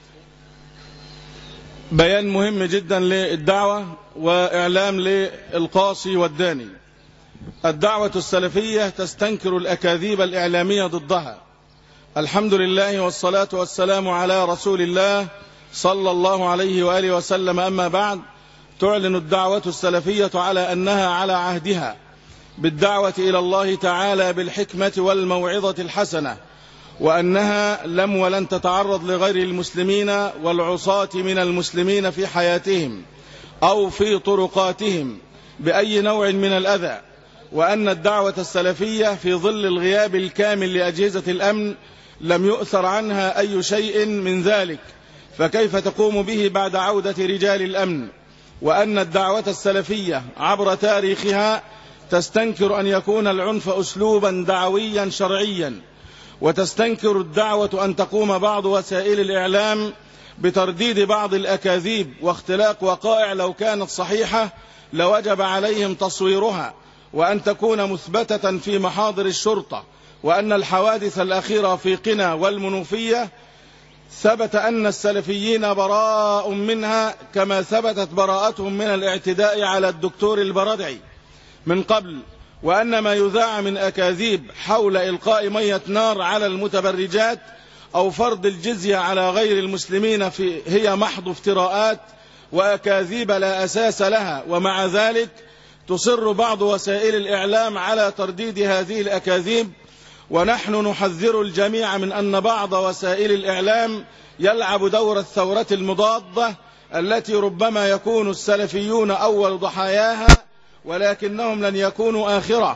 S3: بيان مهم جدا للدعوة وإعلام للقاصي والداني. الدعوة السلفية تستنكر الأكاذيب الإعلامية ضدها. الحمد لله والصلاة والسلام على رسول الله صلى الله عليه وآله وسلم. أما بعد، تعلن الدعوة السلفية على أنها على عهدها بالدعوة إلى الله تعالى بالحكمة والموعظة الحسنة، وأنها لم ولن تتعرض لغير المسلمين والعصاة من المسلمين في حياتهم أو في طرقاتهم بأي نوع من الأذى، وأن الدعوة السلفية في ظل الغياب الكامل لأجهزة الأمن لم يؤثر عنها أي شيء من ذلك، فكيف تقوم به بعد عودة رجال الأمن؟ وأن الدعوة السلفية عبر تاريخها تستنكر أن يكون العنف أسلوبا دعويا شرعيا، وتستنكر الدعوة أن تقوم بعض وسائل الإعلام بترديد بعض الأكاذيب واختلاق وقائع لو كانت صحيحة لوجب عليهم تصويرها وأن تكون مثبتة في محاضر الشرطة. وأن الحوادث الأخيرة في قنا والمنوفية ثبت أن السلفيين براء منها، كما ثبتت براءتهم من الاعتداء على الدكتور البردعي من قبل. وأن ما يذاع من أكاذيب حول إلقاء مية نار على المتبرجات أو فرض الجزية على غير المسلمين هي محض افتراءات وأكاذيب لا أساس لها. ومع ذلك تصر بعض وسائل الإعلام على ترديد هذه الأكاذيب، ونحن نحذر الجميع من أن بعض وسائل الإعلام يلعب دور الثورة المضادة التي ربما يكون السلفيون أول ضحاياها ولكنهم لن يكونوا آخرة.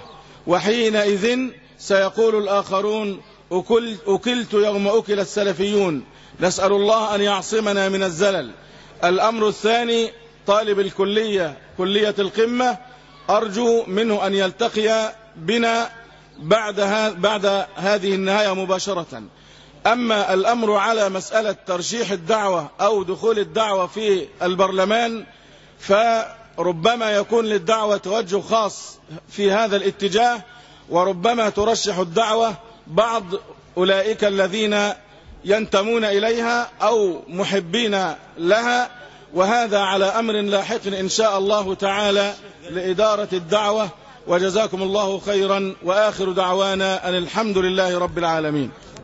S3: وحينئذ سيقول الآخرون أكلت يوم أكل السلفيون، نسأل الله أن يعصمنا من الزلل. الأمر الثاني، طالب الكلية كلية القمة أرجو منه أن يلتقي بنا بعد هذه النهاية مباشرة. أما الأمر على مسألة ترشيح الدعوة أو دخول الدعوة في البرلمان، فربما يكون للدعوة توجه خاص في هذا الاتجاه، وربما ترشح الدعوة بعض أولئك الذين ينتمون إليها أو محبين لها، وهذا على أمر لاحق إن شاء الله تعالى لإدارة الدعوة. وجزاكم الله خيرا، وآخر دعوانا أن الحمد لله رب العالمين.